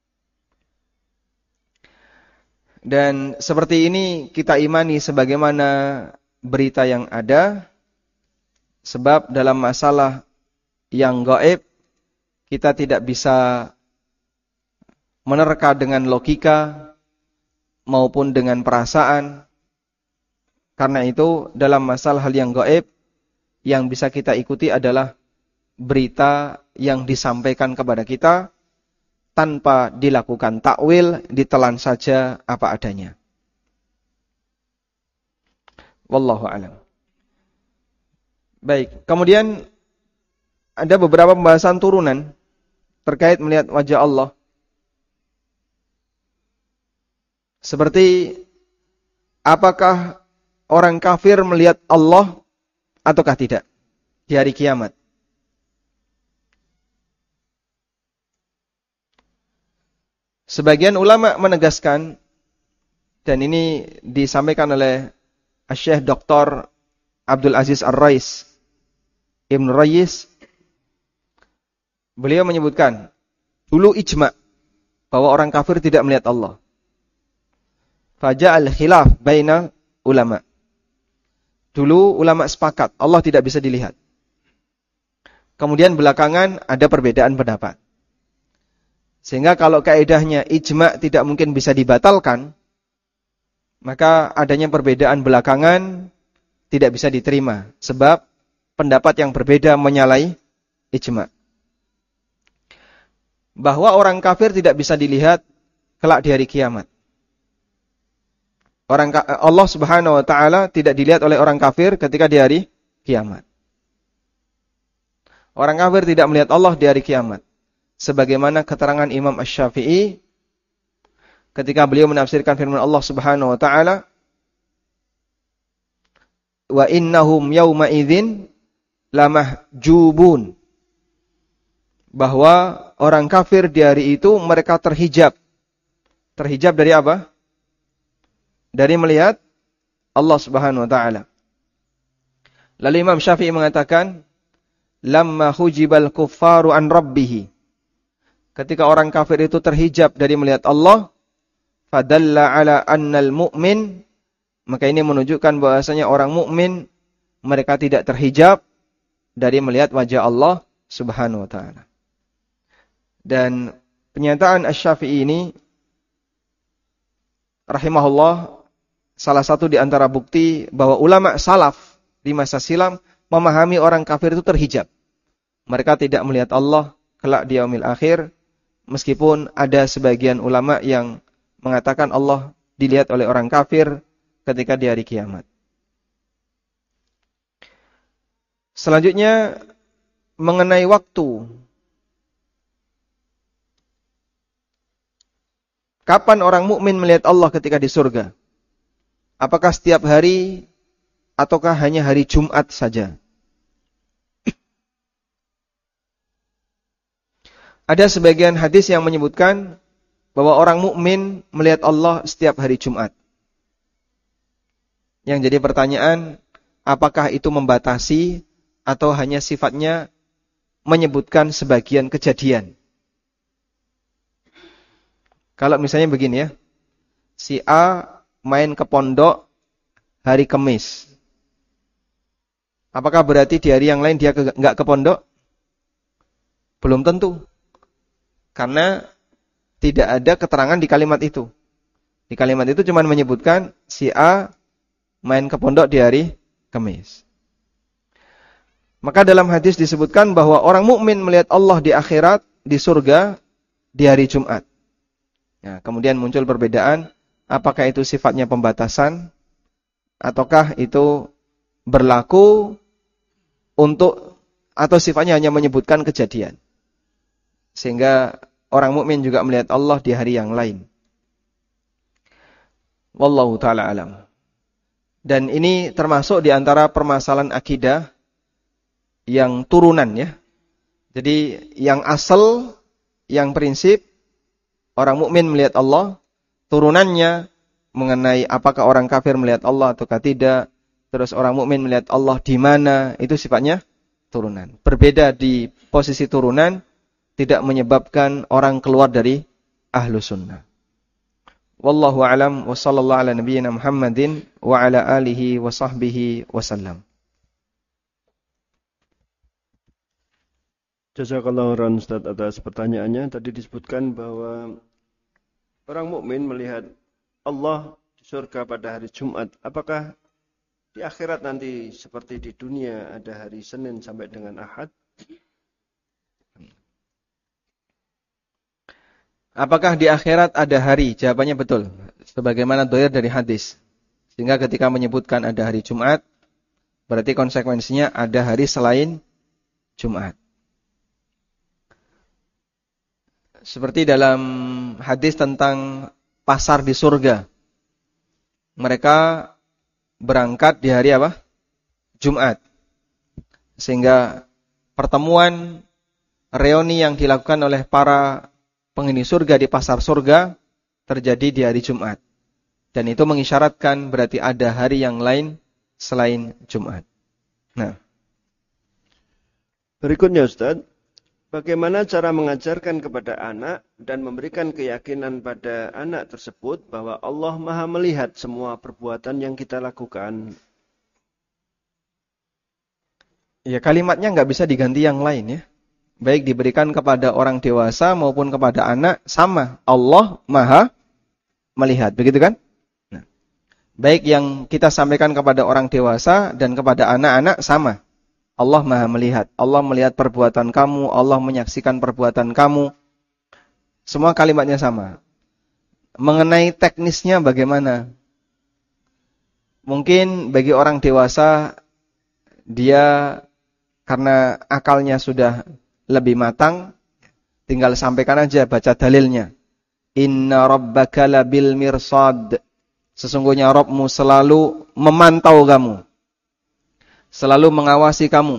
Dan seperti ini kita imani sebagaimana berita yang ada, sebab dalam masalah yang gaib kita tidak bisa menerka dengan logika maupun dengan perasaan. Karena itu dalam masalah hal yang gaib yang bisa kita ikuti adalah berita yang disampaikan kepada kita tanpa dilakukan takwil, ditelan saja apa adanya. Wallahu a'lam. Baik, kemudian ada beberapa pembahasan turunan terkait melihat wajah Allah. Seperti apakah orang kafir melihat Allah ataukah tidak di hari kiamat? Sebagian ulama menegaskan, dan ini disampaikan oleh Syekh Doktor Abdul Aziz Ar-Rais Ibn Rayis, beliau menyebutkan dulu ijma bahwa orang kafir tidak melihat Allah. Faja'al khilaf baina ulama. Dulu ulama sepakat Allah tidak bisa dilihat. Kemudian belakangan ada perbedaan pendapat. Sehingga kalau kaidahnya ijma tidak mungkin bisa dibatalkan, maka adanya perbedaan belakangan tidak bisa diterima. Sebab pendapat yang berbeda menyalahi ijma. Bahwa orang kafir tidak bisa dilihat kelak di hari kiamat. Orang Allah Subhanahu wa taala tidak dilihat oleh orang kafir ketika di hari kiamat. Orang kafir tidak melihat Allah di hari kiamat. Sebagaimana keterangan Imam Asy-Syafi'i ketika beliau menafsirkan firman Allah Subhanahu wa taala, wa innahum yauma idzin lamahjubun, bahwa orang kafir di hari itu mereka terhijab. Terhijab dari apa? Dari melihat Allah Subhanahu wa taala. Lalu Imam Syafi'i mengatakan, lamma hujibal kuffaru an rabbih. Ketika orang kafir itu terhijab dari melihat Allah, fadalla ala annal mu'min, maka ini menunjukkan bahwasanya orang mukmin mereka tidak terhijab dari melihat wajah Allah Subhanahu wa taala. Dan pernyataan Asy-Syafi'i ini rahimahullah salah satu di antara bukti bahwa ulama salaf di masa silam memahami orang kafir itu terhijab. Mereka tidak melihat Allah kelak di yaumil akhir, meskipun ada sebagian ulama yang mengatakan Allah dilihat oleh orang kafir ketika di hari kiamat. Selanjutnya mengenai waktu. Kapan orang mukmin melihat Allah ketika di surga? Apakah setiap hari ataukah hanya hari Jumat saja? Ada sebagian hadis yang menyebutkan bahwa orang mukmin melihat Allah setiap hari Jumat. Yang jadi pertanyaan, apakah itu membatasi atau hanya sifatnya menyebutkan sebagian kejadian? Kalau misalnya begini ya, si A main ke pondok hari Kamis. Apakah berarti di hari yang lain dia ke, enggak ke pondok? Belum tentu. Karena tidak ada keterangan di kalimat itu. Di kalimat itu cuma menyebutkan si A main ke pondok di hari Kamis. Maka dalam hadis disebutkan bahwa orang mukmin melihat Allah di akhirat, di surga, di hari Jumat. Ya, kemudian muncul perbedaan, apakah itu sifatnya pembatasan, ataukah itu berlaku untuk, atau sifatnya hanya menyebutkan kejadian. Sehingga orang mukmin juga melihat Allah di hari yang lain. Wallahu ta'ala alam. Dan ini termasuk di antara permasalahan akidah yang turunan ya. Jadi yang asal, yang prinsip, orang mukmin melihat Allah, turunannya mengenai apakah orang kafir melihat Allah ataukah tidak, terus orang mukmin melihat Allah di mana, itu sifatnya turunan. Berbeda di posisi turunan, tidak menyebabkan orang keluar dari ahlu sunnah. Wallahu a'lam wa sallallahu ala nabiyyina Muhammadin wa ala alihi wa sahbihi wasallam. Jazakallahu khairan Ustaz atas pertanyaannya. Tadi disebutkan bahwa orang mukmin melihat Allah di surga pada hari Jumat. Apakah di akhirat nanti seperti di dunia ada hari Senin sampai dengan Ahad? Apakah di akhirat ada hari? Jawabannya betul. Sebagaimana dohir dari hadis. Sehingga ketika menyebutkan ada hari Jumat, berarti konsekuensinya ada hari selain Jumat. Seperti dalam hadis tentang pasar di surga. Mereka berangkat di hari apa? Jumat. Sehingga pertemuan reuni yang dilakukan oleh para penghuni surga di pasar surga terjadi di hari Jumat. Dan itu mengisyaratkan berarti ada hari yang lain selain Jumat. Nah. Berikutnya Ustaz, bagaimana cara mengajarkan kepada anak dan memberikan keyakinan pada anak tersebut bahwa Allah Maha melihat semua perbuatan yang kita lakukan? Ya kalimatnya nggak bisa diganti yang lain ya. Baik diberikan kepada orang dewasa maupun kepada anak, sama. Allah Maha melihat. Begitu kan? Nah, baik yang kita sampaikan kepada orang dewasa dan kepada anak-anak, sama. Allah Maha melihat. Allah melihat perbuatan kamu. Allah menyaksikan perbuatan kamu. Semua kalimatnya sama. Mengenai teknisnya bagaimana? Mungkin bagi orang dewasa, dia karena akalnya sudah lebih matang, tinggal sampaikan aja, baca dalilnya. Inna rabbaka labil mirsad. Sesungguhnya Rabbmu selalu memantau kamu. Selalu mengawasi kamu.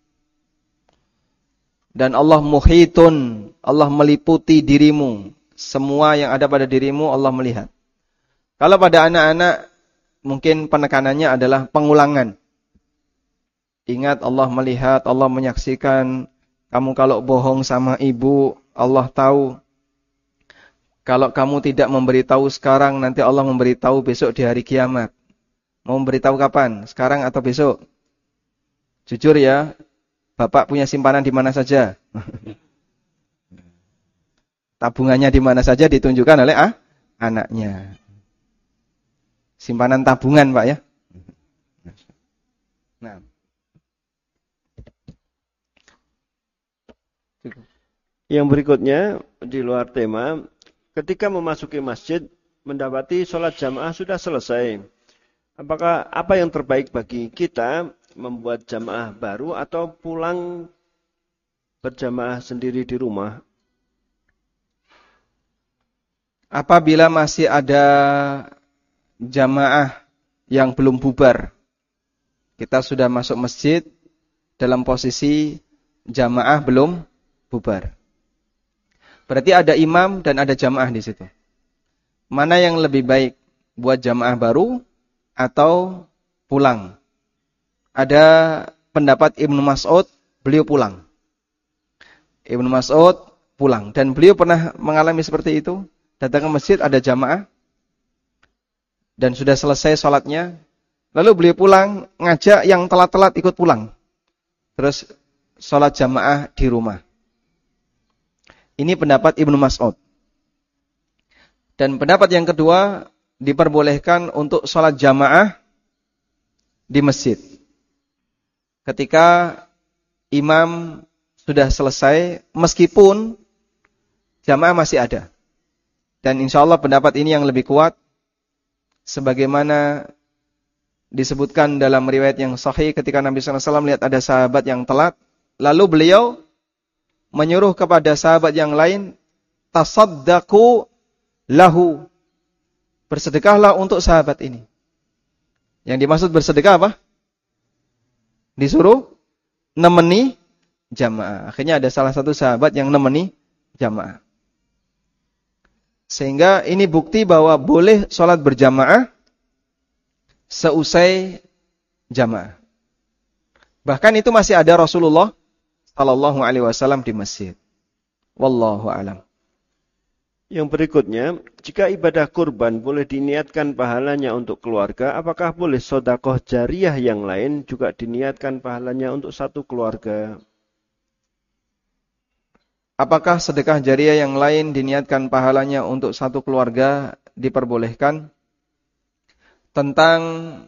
Dan Allah muhitun. Allah meliputi dirimu. Semua yang ada pada dirimu Allah melihat. Kalau pada anak-anak, mungkin penekanannya adalah pengulangan. Ingat Allah melihat, Allah menyaksikan. Kamu kalau bohong sama ibu, Allah tahu. Kalau kamu tidak memberitahu sekarang, nanti Allah memberitahu besok di hari kiamat. Mau memberitahu kapan? Sekarang atau besok? Jujur ya, Bapak punya simpanan di mana saja? Tabungannya di mana saja ditunjukkan oleh ah, anaknya. Simpanan tabungan, Pak ya. Nah. Yang berikutnya di luar tema, ketika memasuki masjid mendapati sholat jamaah sudah selesai. Apakah apa yang terbaik bagi kita membuat jamaah baru atau pulang berjamaah sendiri di rumah? Apabila masih ada jamaah yang belum bubar, kita sudah masuk masjid dalam posisi jamaah belum bubar. Berarti ada imam dan ada jamaah di situ. Mana yang lebih baik, buat jamaah baru atau pulang? Ada pendapat Ibnu Mas'ud, beliau pulang. Ibnu Mas'ud pulang. Dan beliau pernah mengalami seperti itu. Datang ke masjid, ada jamaah. Dan sudah selesai sholatnya. Lalu beliau pulang, ngajak yang telat-telat ikut pulang. Terus sholat jamaah di rumah. Ini pendapat Ibnu Mas'ud. Dan pendapat yang kedua, diperbolehkan untuk sholat jamaah di masjid. Ketika imam sudah selesai, meskipun jamaah masih ada. Dan insya Allah pendapat ini yang lebih kuat, sebagaimana disebutkan dalam riwayat yang sahih ketika Nabi shallallahu alaihi wasallam melihat ada sahabat yang telat, lalu beliau menyuruh kepada sahabat yang lain, tasaddaqu lahu, bersedekahlah untuk sahabat ini. Yang dimaksud bersedekah apa? Disuruh nemeni jamaah. Akhirnya ada salah satu sahabat yang nemeni jamaah. Sehingga ini bukti bahwa boleh sholat berjamaah seusai jamaah. Bahkan itu masih ada Rasulullah sallallahu alaihi wasallam di masjid. Wallahu a'lam. Yang berikutnya, jika ibadah kurban boleh diniatkan pahalanya untuk keluarga, apakah boleh sedekah jariyah yang lain juga diniatkan pahalanya untuk satu keluarga? Apakah sedekah jariyah yang lain diniatkan pahalanya untuk satu keluarga diperbolehkan? Tentang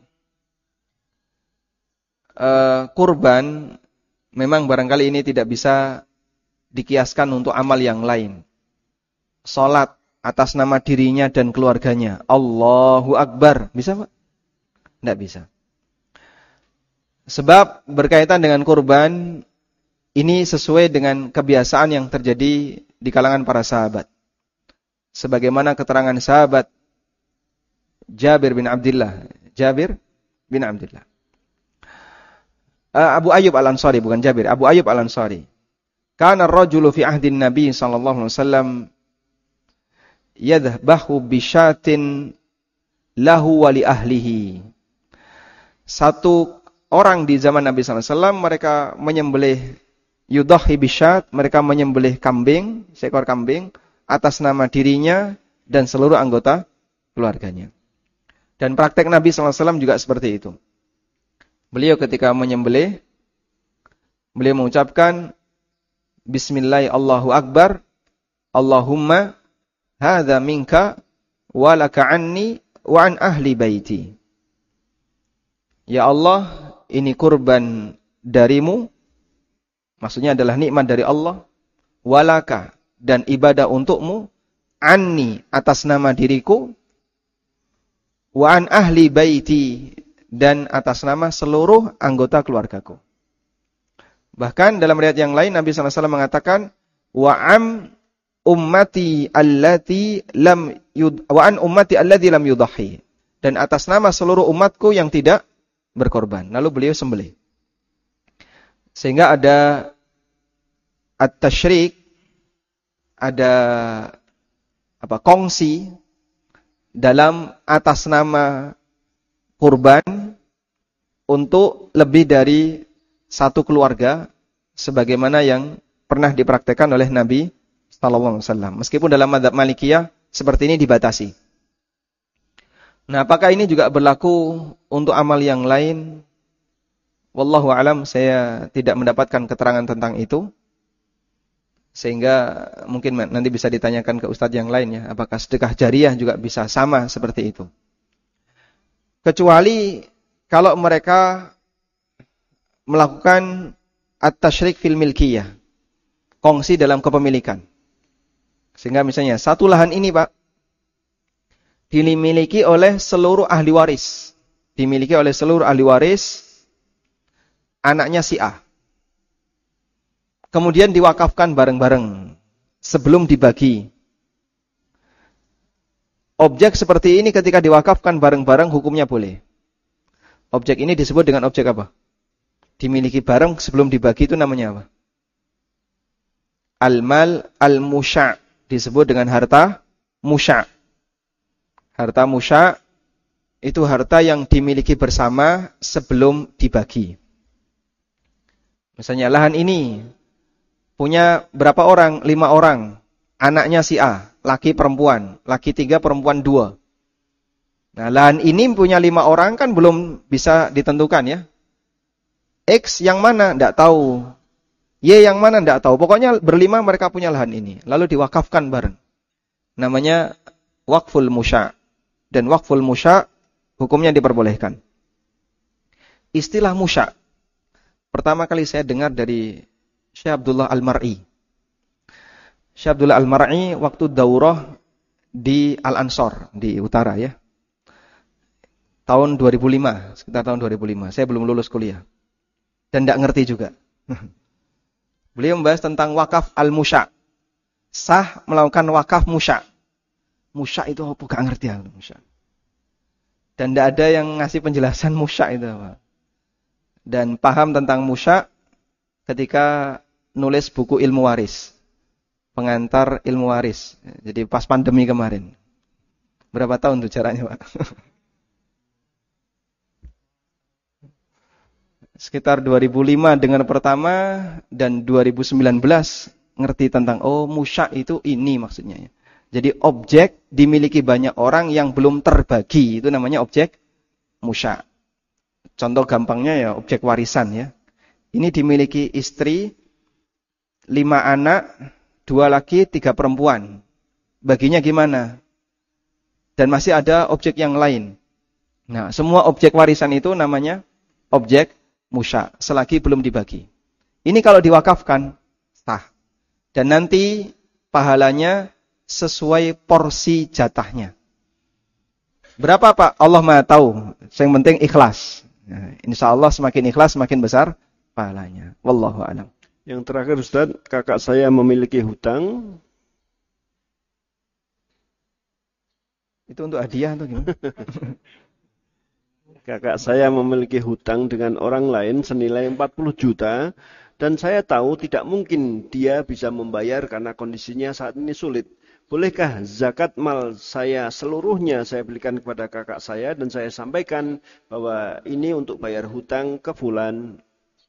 uh, kurban, memang barangkali ini tidak bisa dikiaskan untuk amal yang lain. Salat atas nama dirinya dan keluarganya, Allahu Akbar, bisa Pak? Tidak bisa. Sebab berkaitan dengan kurban, ini sesuai dengan kebiasaan yang terjadi di kalangan para sahabat. Sebagaimana keterangan sahabat Jabir bin Abdullah. Jabir bin Abdullah. Uh, Abu Ayyub Al-Ansari, bukan Jabir. Abu Ayyub Al-Ansari. Kana ar-rajulu fi ahdin Nabi sallallahu alaihi wasallam yadhbahu bisyatin lahu wa li ahlihi. Satu orang di zaman Nabi sallallahu alaihi wasallam mereka menyembelih yudhahi bisyat, mereka menyembelih kambing, seekor kambing atas nama dirinya dan seluruh anggota keluarganya. Dan praktek Nabi sallallahu alaihi wasallam juga seperti itu. Beliau ketika menyembelih, beliau mengucapkan Bismillah Allahu Akbar, Allahumma hadza minka wa laka anni wa an ahli baiti. Ya Allah, ini kurban darimu, maksudnya adalah nikmat dari Allah, walaka dan ibadah untukmu, anni atas nama diriku, wa an ahli baiti dan atas nama seluruh anggota keluargaku. Bahkan dalam riwayat yang lain Nabi sallallahu alaihi wasallam mengatakan wa am ummati allati lam yud wa an ummati allati lam yudhi, dan atas nama seluruh umatku yang tidak berkorban. Lalu beliau sembelih. Sehingga ada at-tasyrik, ada apa kongsi dalam atas nama kurban untuk lebih dari satu keluarga, sebagaimana yang pernah dipraktekkan oleh Nabi sallallahu alaihi wasallam. Meskipun dalam mazhab Malikiyah seperti ini dibatasi. Nah, apakah ini juga berlaku untuk amal yang lain? Wallahu alam, saya tidak mendapatkan keterangan tentang itu. Sehingga mungkin nanti bisa ditanyakan ke ustadz yang lain ya, apakah sedekah jariyah juga bisa sama seperti itu. Kecuali kalau mereka melakukan at-tasyrik fil milkiyah, kongsi dalam kepemilikan. Sehingga misalnya satu lahan ini Pak dimiliki oleh seluruh ahli waris. Dimiliki oleh seluruh ahli waris anaknya si A. Kemudian diwakafkan bareng-bareng sebelum dibagi. Objek seperti ini ketika diwakafkan bareng-bareng hukumnya boleh. Objek ini disebut dengan objek apa? Dimiliki bareng sebelum dibagi itu namanya apa? Al-mal al-musya', disebut dengan harta musya'. Harta musya' itu harta yang dimiliki bersama sebelum dibagi. Misalnya lahan ini punya berapa orang? Lima orang. Anaknya si A, laki perempuan. Laki tiga, perempuan dua. Nah, lahan ini punya lima orang kan belum bisa ditentukan ya. X yang mana? Tidak tahu. Y yang mana? Tidak tahu. Pokoknya berlima mereka punya lahan ini. Lalu diwakafkan bareng. Namanya wakful musya'. Dan wakful musya' hukumnya diperbolehkan. Istilah musya'. Pertama kali saya dengar dari Syekh Abdullah Al-Mar'i. Syekh Abdullah Al-Mar'i waktu daurah di Al-Ansor, di utara ya. Tahun dua ribu lima, sekitar tahun dua ribu lima. Saya belum lulus kuliah. Dan tidak ngerti juga. Beliau membahas tentang wakaf al-musya'. Sah melakukan wakaf musya'. Musya' itu apa? Gak ngerti ya musya'. Dan tidak ada yang ngasih penjelasan musya' itu apa. Dan paham tentang musya' ketika nulis buku ilmu waris. Pengantar ilmu waris. Jadi pas pandemi kemarin. Berapa tahun tuh caranya Pak? Sekitar dua ribu lima dengan pertama dan dua ribu sembilan belas ngerti tentang oh musya' itu ini maksudnya ya. Jadi objek dimiliki banyak orang yang belum terbagi itu namanya objek musya'. Contoh gampangnya ya objek warisan ya. Ini dimiliki istri, lima anak, dua laki, tiga perempuan. Baginya gimana? Dan masih ada objek yang lain. Nah, semua objek warisan itu namanya objek musya' selagi belum dibagi. Ini kalau diwakafkan, sah. Dan nanti pahalanya sesuai porsi jatahnya. Berapa Pak? Allah Maha tahu. Yang penting ikhlas. Nah, insya Allah semakin ikhlas semakin besar pahalanya. Wallahu a'lam. Yang terakhir Ustaz, kakak saya memiliki hutang. Itu untuk hadiah atau gimana? Kakak saya memiliki hutang dengan orang lain senilai empat puluh juta. Dan saya tahu tidak mungkin dia bisa membayar karena kondisinya saat ini sulit. Bolehkah zakat mal saya seluruhnya saya berikan kepada kakak saya dan saya sampaikan bahwa ini untuk bayar hutang ke fulan?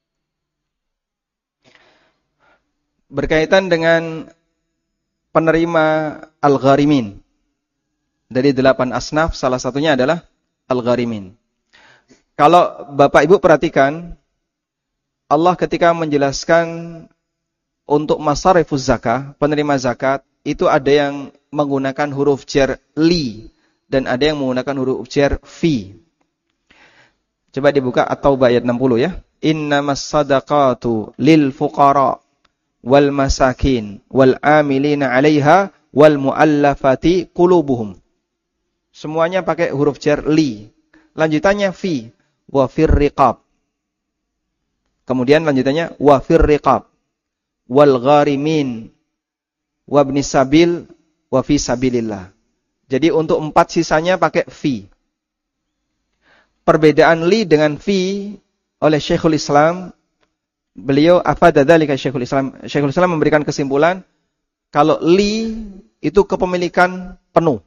Berkaitan dengan penerima al-gharimin. Dari delapan asnaf salah satunya adalah al-gharimin. Kalau Bapak Ibu perhatikan, Allah ketika menjelaskan untuk masarifuz zakah, penerima zakat, itu ada yang menggunakan huruf jar li dan ada yang menggunakan huruf jar fi. Coba dibuka At-Taubah ayat enam puluh ya. Innamas sadaqatu lil fuqara wal masakin wal amilina 'alaiha wal muallafati qulubuhum. Semuanya pakai huruf jar li. Lanjutannya fi wa fir riqab. Kemudian lanjutannya wa fir riqab wal gharimin wabni sabil wa fi sabilillah. Jadi untuk empat sisanya pakai fi. Perbedaan li dengan fi oleh Syekhul Islam, beliau afada dzalika Syekhul Islam. Syekhul Islam memberikan kesimpulan kalau li itu kepemilikan penuh.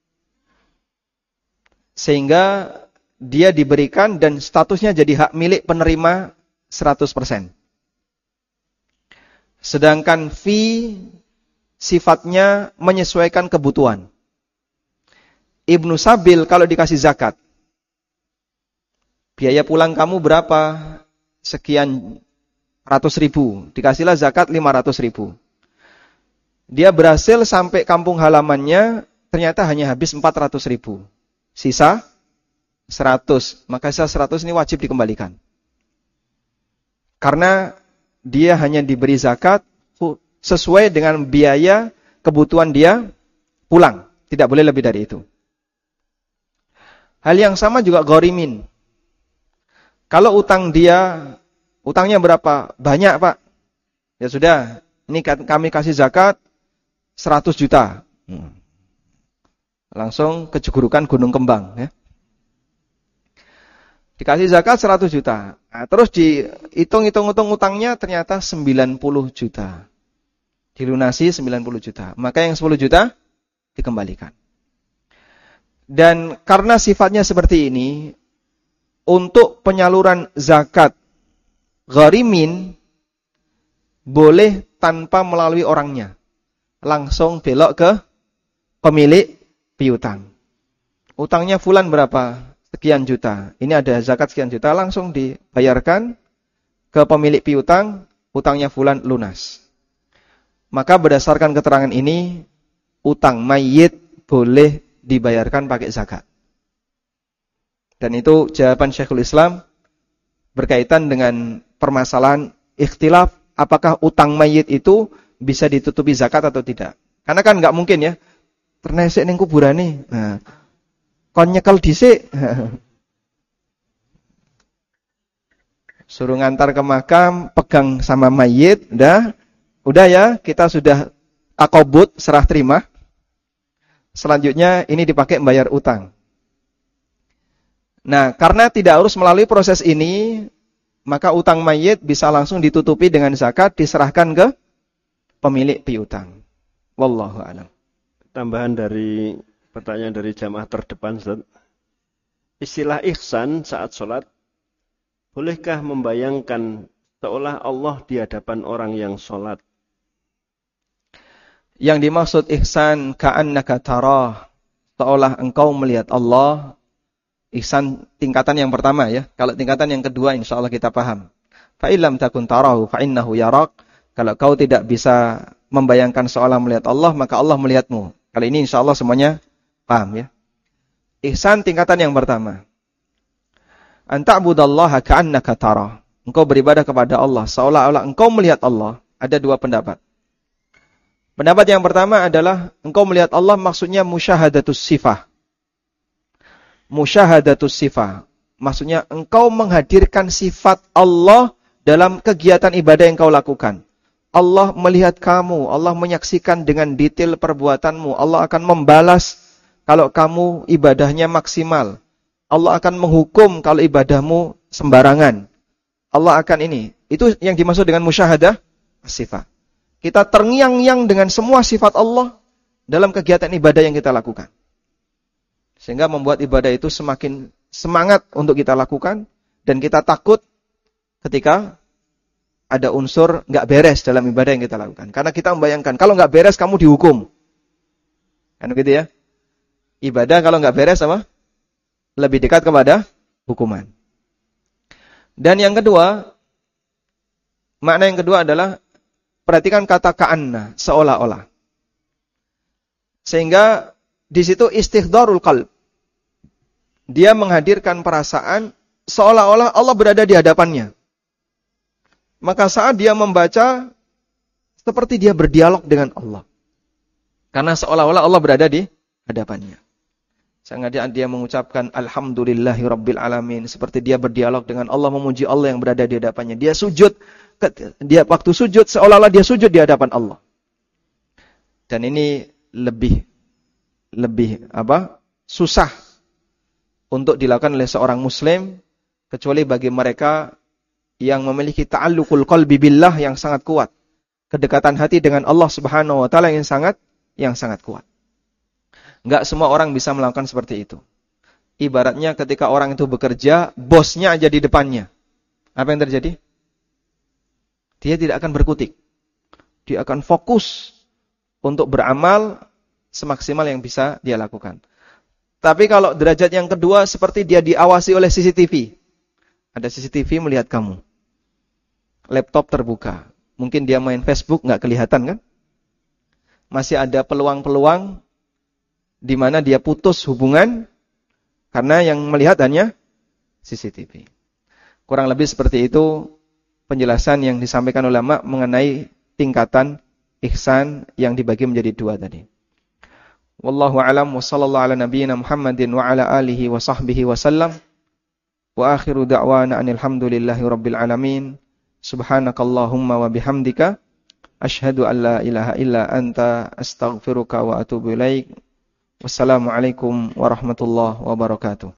Sehingga dia diberikan dan statusnya jadi hak milik penerima seratus persen. Sedangkan fi sifatnya menyesuaikan kebutuhan. Ibnu Sabil kalau dikasih zakat, biaya pulang kamu berapa? Sekian ratus ribu. Dikasihlah zakat lima ratus ribu. Dia berhasil sampai kampung halamannya, ternyata hanya habis empat ratus ribu. Sisa seratus. Maka sisa seratus ini wajib dikembalikan. Karena dia hanya diberi zakat sesuai dengan biaya kebutuhan dia pulang. Tidak boleh lebih dari itu. Hal yang sama juga ghorimin. Kalau utang dia, utangnya berapa? Banyak, Pak. Ya sudah, ini kami kasih zakat seratus juta. Hmm. Langsung kejugurukan Gunung Kembang. Ya. Dikasih zakat seratus juta. Nah, terus dihitung-hitung-hitung utangnya ternyata sembilan puluh juta. Dilunasi sembilan puluh juta. Maka yang sepuluh juta dikembalikan. Dan karena sifatnya seperti ini, untuk penyaluran zakat gharimin boleh tanpa melalui orangnya. Langsung belok ke pemilik piutang. Utangnya fulan berapa? Sekian juta. Ini ada zakat sekian juta, langsung dibayarkan ke pemilik piutang, utangnya fulan lunas. Maka berdasarkan keterangan ini, utang mayit boleh dibayarkan pakai zakat. Dan itu jawaban Syekhul Islam berkaitan dengan permasalahan ikhtilaf apakah utang mayit itu bisa ditutupi zakat atau tidak. Karena kan nggak mungkin ya, ternesek ning kuburane. Nah, kon nyekel dhisik. Suruh ngantar ke makam, pegang sama mayit, udah udah ya, kita sudah takobut, serah terima. Selanjutnya ini dipakai membayar utang. Nah, karena tidak harus melalui proses ini, maka utang mayit bisa langsung ditutupi dengan zakat, diserahkan ke pemilik piutang. Wallahu a'lam. Tambahan dari pertanyaan dari jamaah terdepan, Ustaz. Istilah ihsan saat sholat, bolehkah membayangkan seolah Allah di hadapan orang yang sholat? Yang dimaksud ihsan ka'annaka tarah, seolah engkau melihat Allah. Ihsan tingkatan yang pertama ya. Kalau tingkatan yang kedua insyaallah kita paham. Fa illam takun tarahu fa innahu yarak. Kalau kau tidak bisa membayangkan seolah melihat Allah, maka Allah melihatmu. Kali ini insyaallah semuanya paham ya. Ihsan tingkatan yang pertama. Anta'budallaha ka'annaka tarah. Engkau beribadah kepada Allah seolah-olah engkau melihat Allah. Ada dua pendapat. Pendapat yang pertama adalah engkau melihat Allah maksudnya musyahadatus sifah. Musyahadatus sifah. Maksudnya engkau menghadirkan sifat Allah dalam kegiatan ibadah yang kau lakukan. Allah melihat kamu, Allah menyaksikan dengan detail perbuatanmu. Allah akan membalas kalau kamu ibadahnya maksimal. Allah akan menghukum kalau ibadahmu sembarangan. Allah akan ini. Itu yang dimaksud dengan musyahadah sifat. Kita terngiang-ngiang dengan semua sifat Allah dalam kegiatan ibadah yang kita lakukan. Sehingga membuat ibadah itu semakin semangat untuk kita lakukan. Dan kita takut ketika ada unsur nggak beres dalam ibadah yang kita lakukan. Karena kita membayangkan, kalau nggak beres kamu dihukum. Kan begitu ya? Ibadah kalau nggak beres apa? Lebih dekat kepada hukuman. Dan yang kedua, makna yang kedua adalah perhatikan kata ka'anna, seolah-olah. Sehingga di situ istihdarul qalb. Dia menghadirkan perasaan seolah-olah Allah berada di hadapannya. Maka saat dia membaca, seperti dia berdialog dengan Allah. Karena seolah-olah Allah berada di hadapannya. Sangat dia, dia mengucapkan Alhamdulillahi Rabbil Alamin. Seperti dia berdialog dengan Allah, memuji Allah yang berada di hadapannya. Dia sujud. Dia waktu sujud seolah-olah dia sujud di hadapan Allah. Dan ini lebih lebih apa? Susah untuk dilakukan oleh seorang muslim kecuali bagi mereka yang memiliki ta'alluqul qalbi billah yang sangat kuat. Kedekatan hati dengan Allah Subhanahu wa taala yang sangat yang sangat kuat. Enggak semua orang bisa melakukan seperti itu. Ibaratnya ketika orang itu bekerja, bosnya aja di depannya. Apa yang terjadi? Dia tidak akan berkutik. Dia akan fokus untuk beramal semaksimal yang bisa dia lakukan. Tapi kalau derajat yang kedua seperti dia diawasi oleh C C T V. Ada C C T V melihat kamu. Laptop terbuka. Mungkin dia main Facebook nggak kelihatan kan? Masih ada peluang-peluang di mana dia putus hubungan karena yang melihat hanya C C T V. Kurang lebih seperti itu penjelasan yang disampaikan ulama mengenai tingkatan ihsan yang dibagi menjadi dua tadi. Wallahu a'lam wa sallallahu ala nabiyyina Muhammadin wa ala alihi wa sahbihi wa sallam. Wa akhiru da'wana anil hamdulillahi rabbil alamin. Subhanakallahumma wa bihamdika asyhadu an la ilaha illa anta astaghfiruka wa atubu ilaik. Wassalamualaikum warahmatullahi wabarakatuh.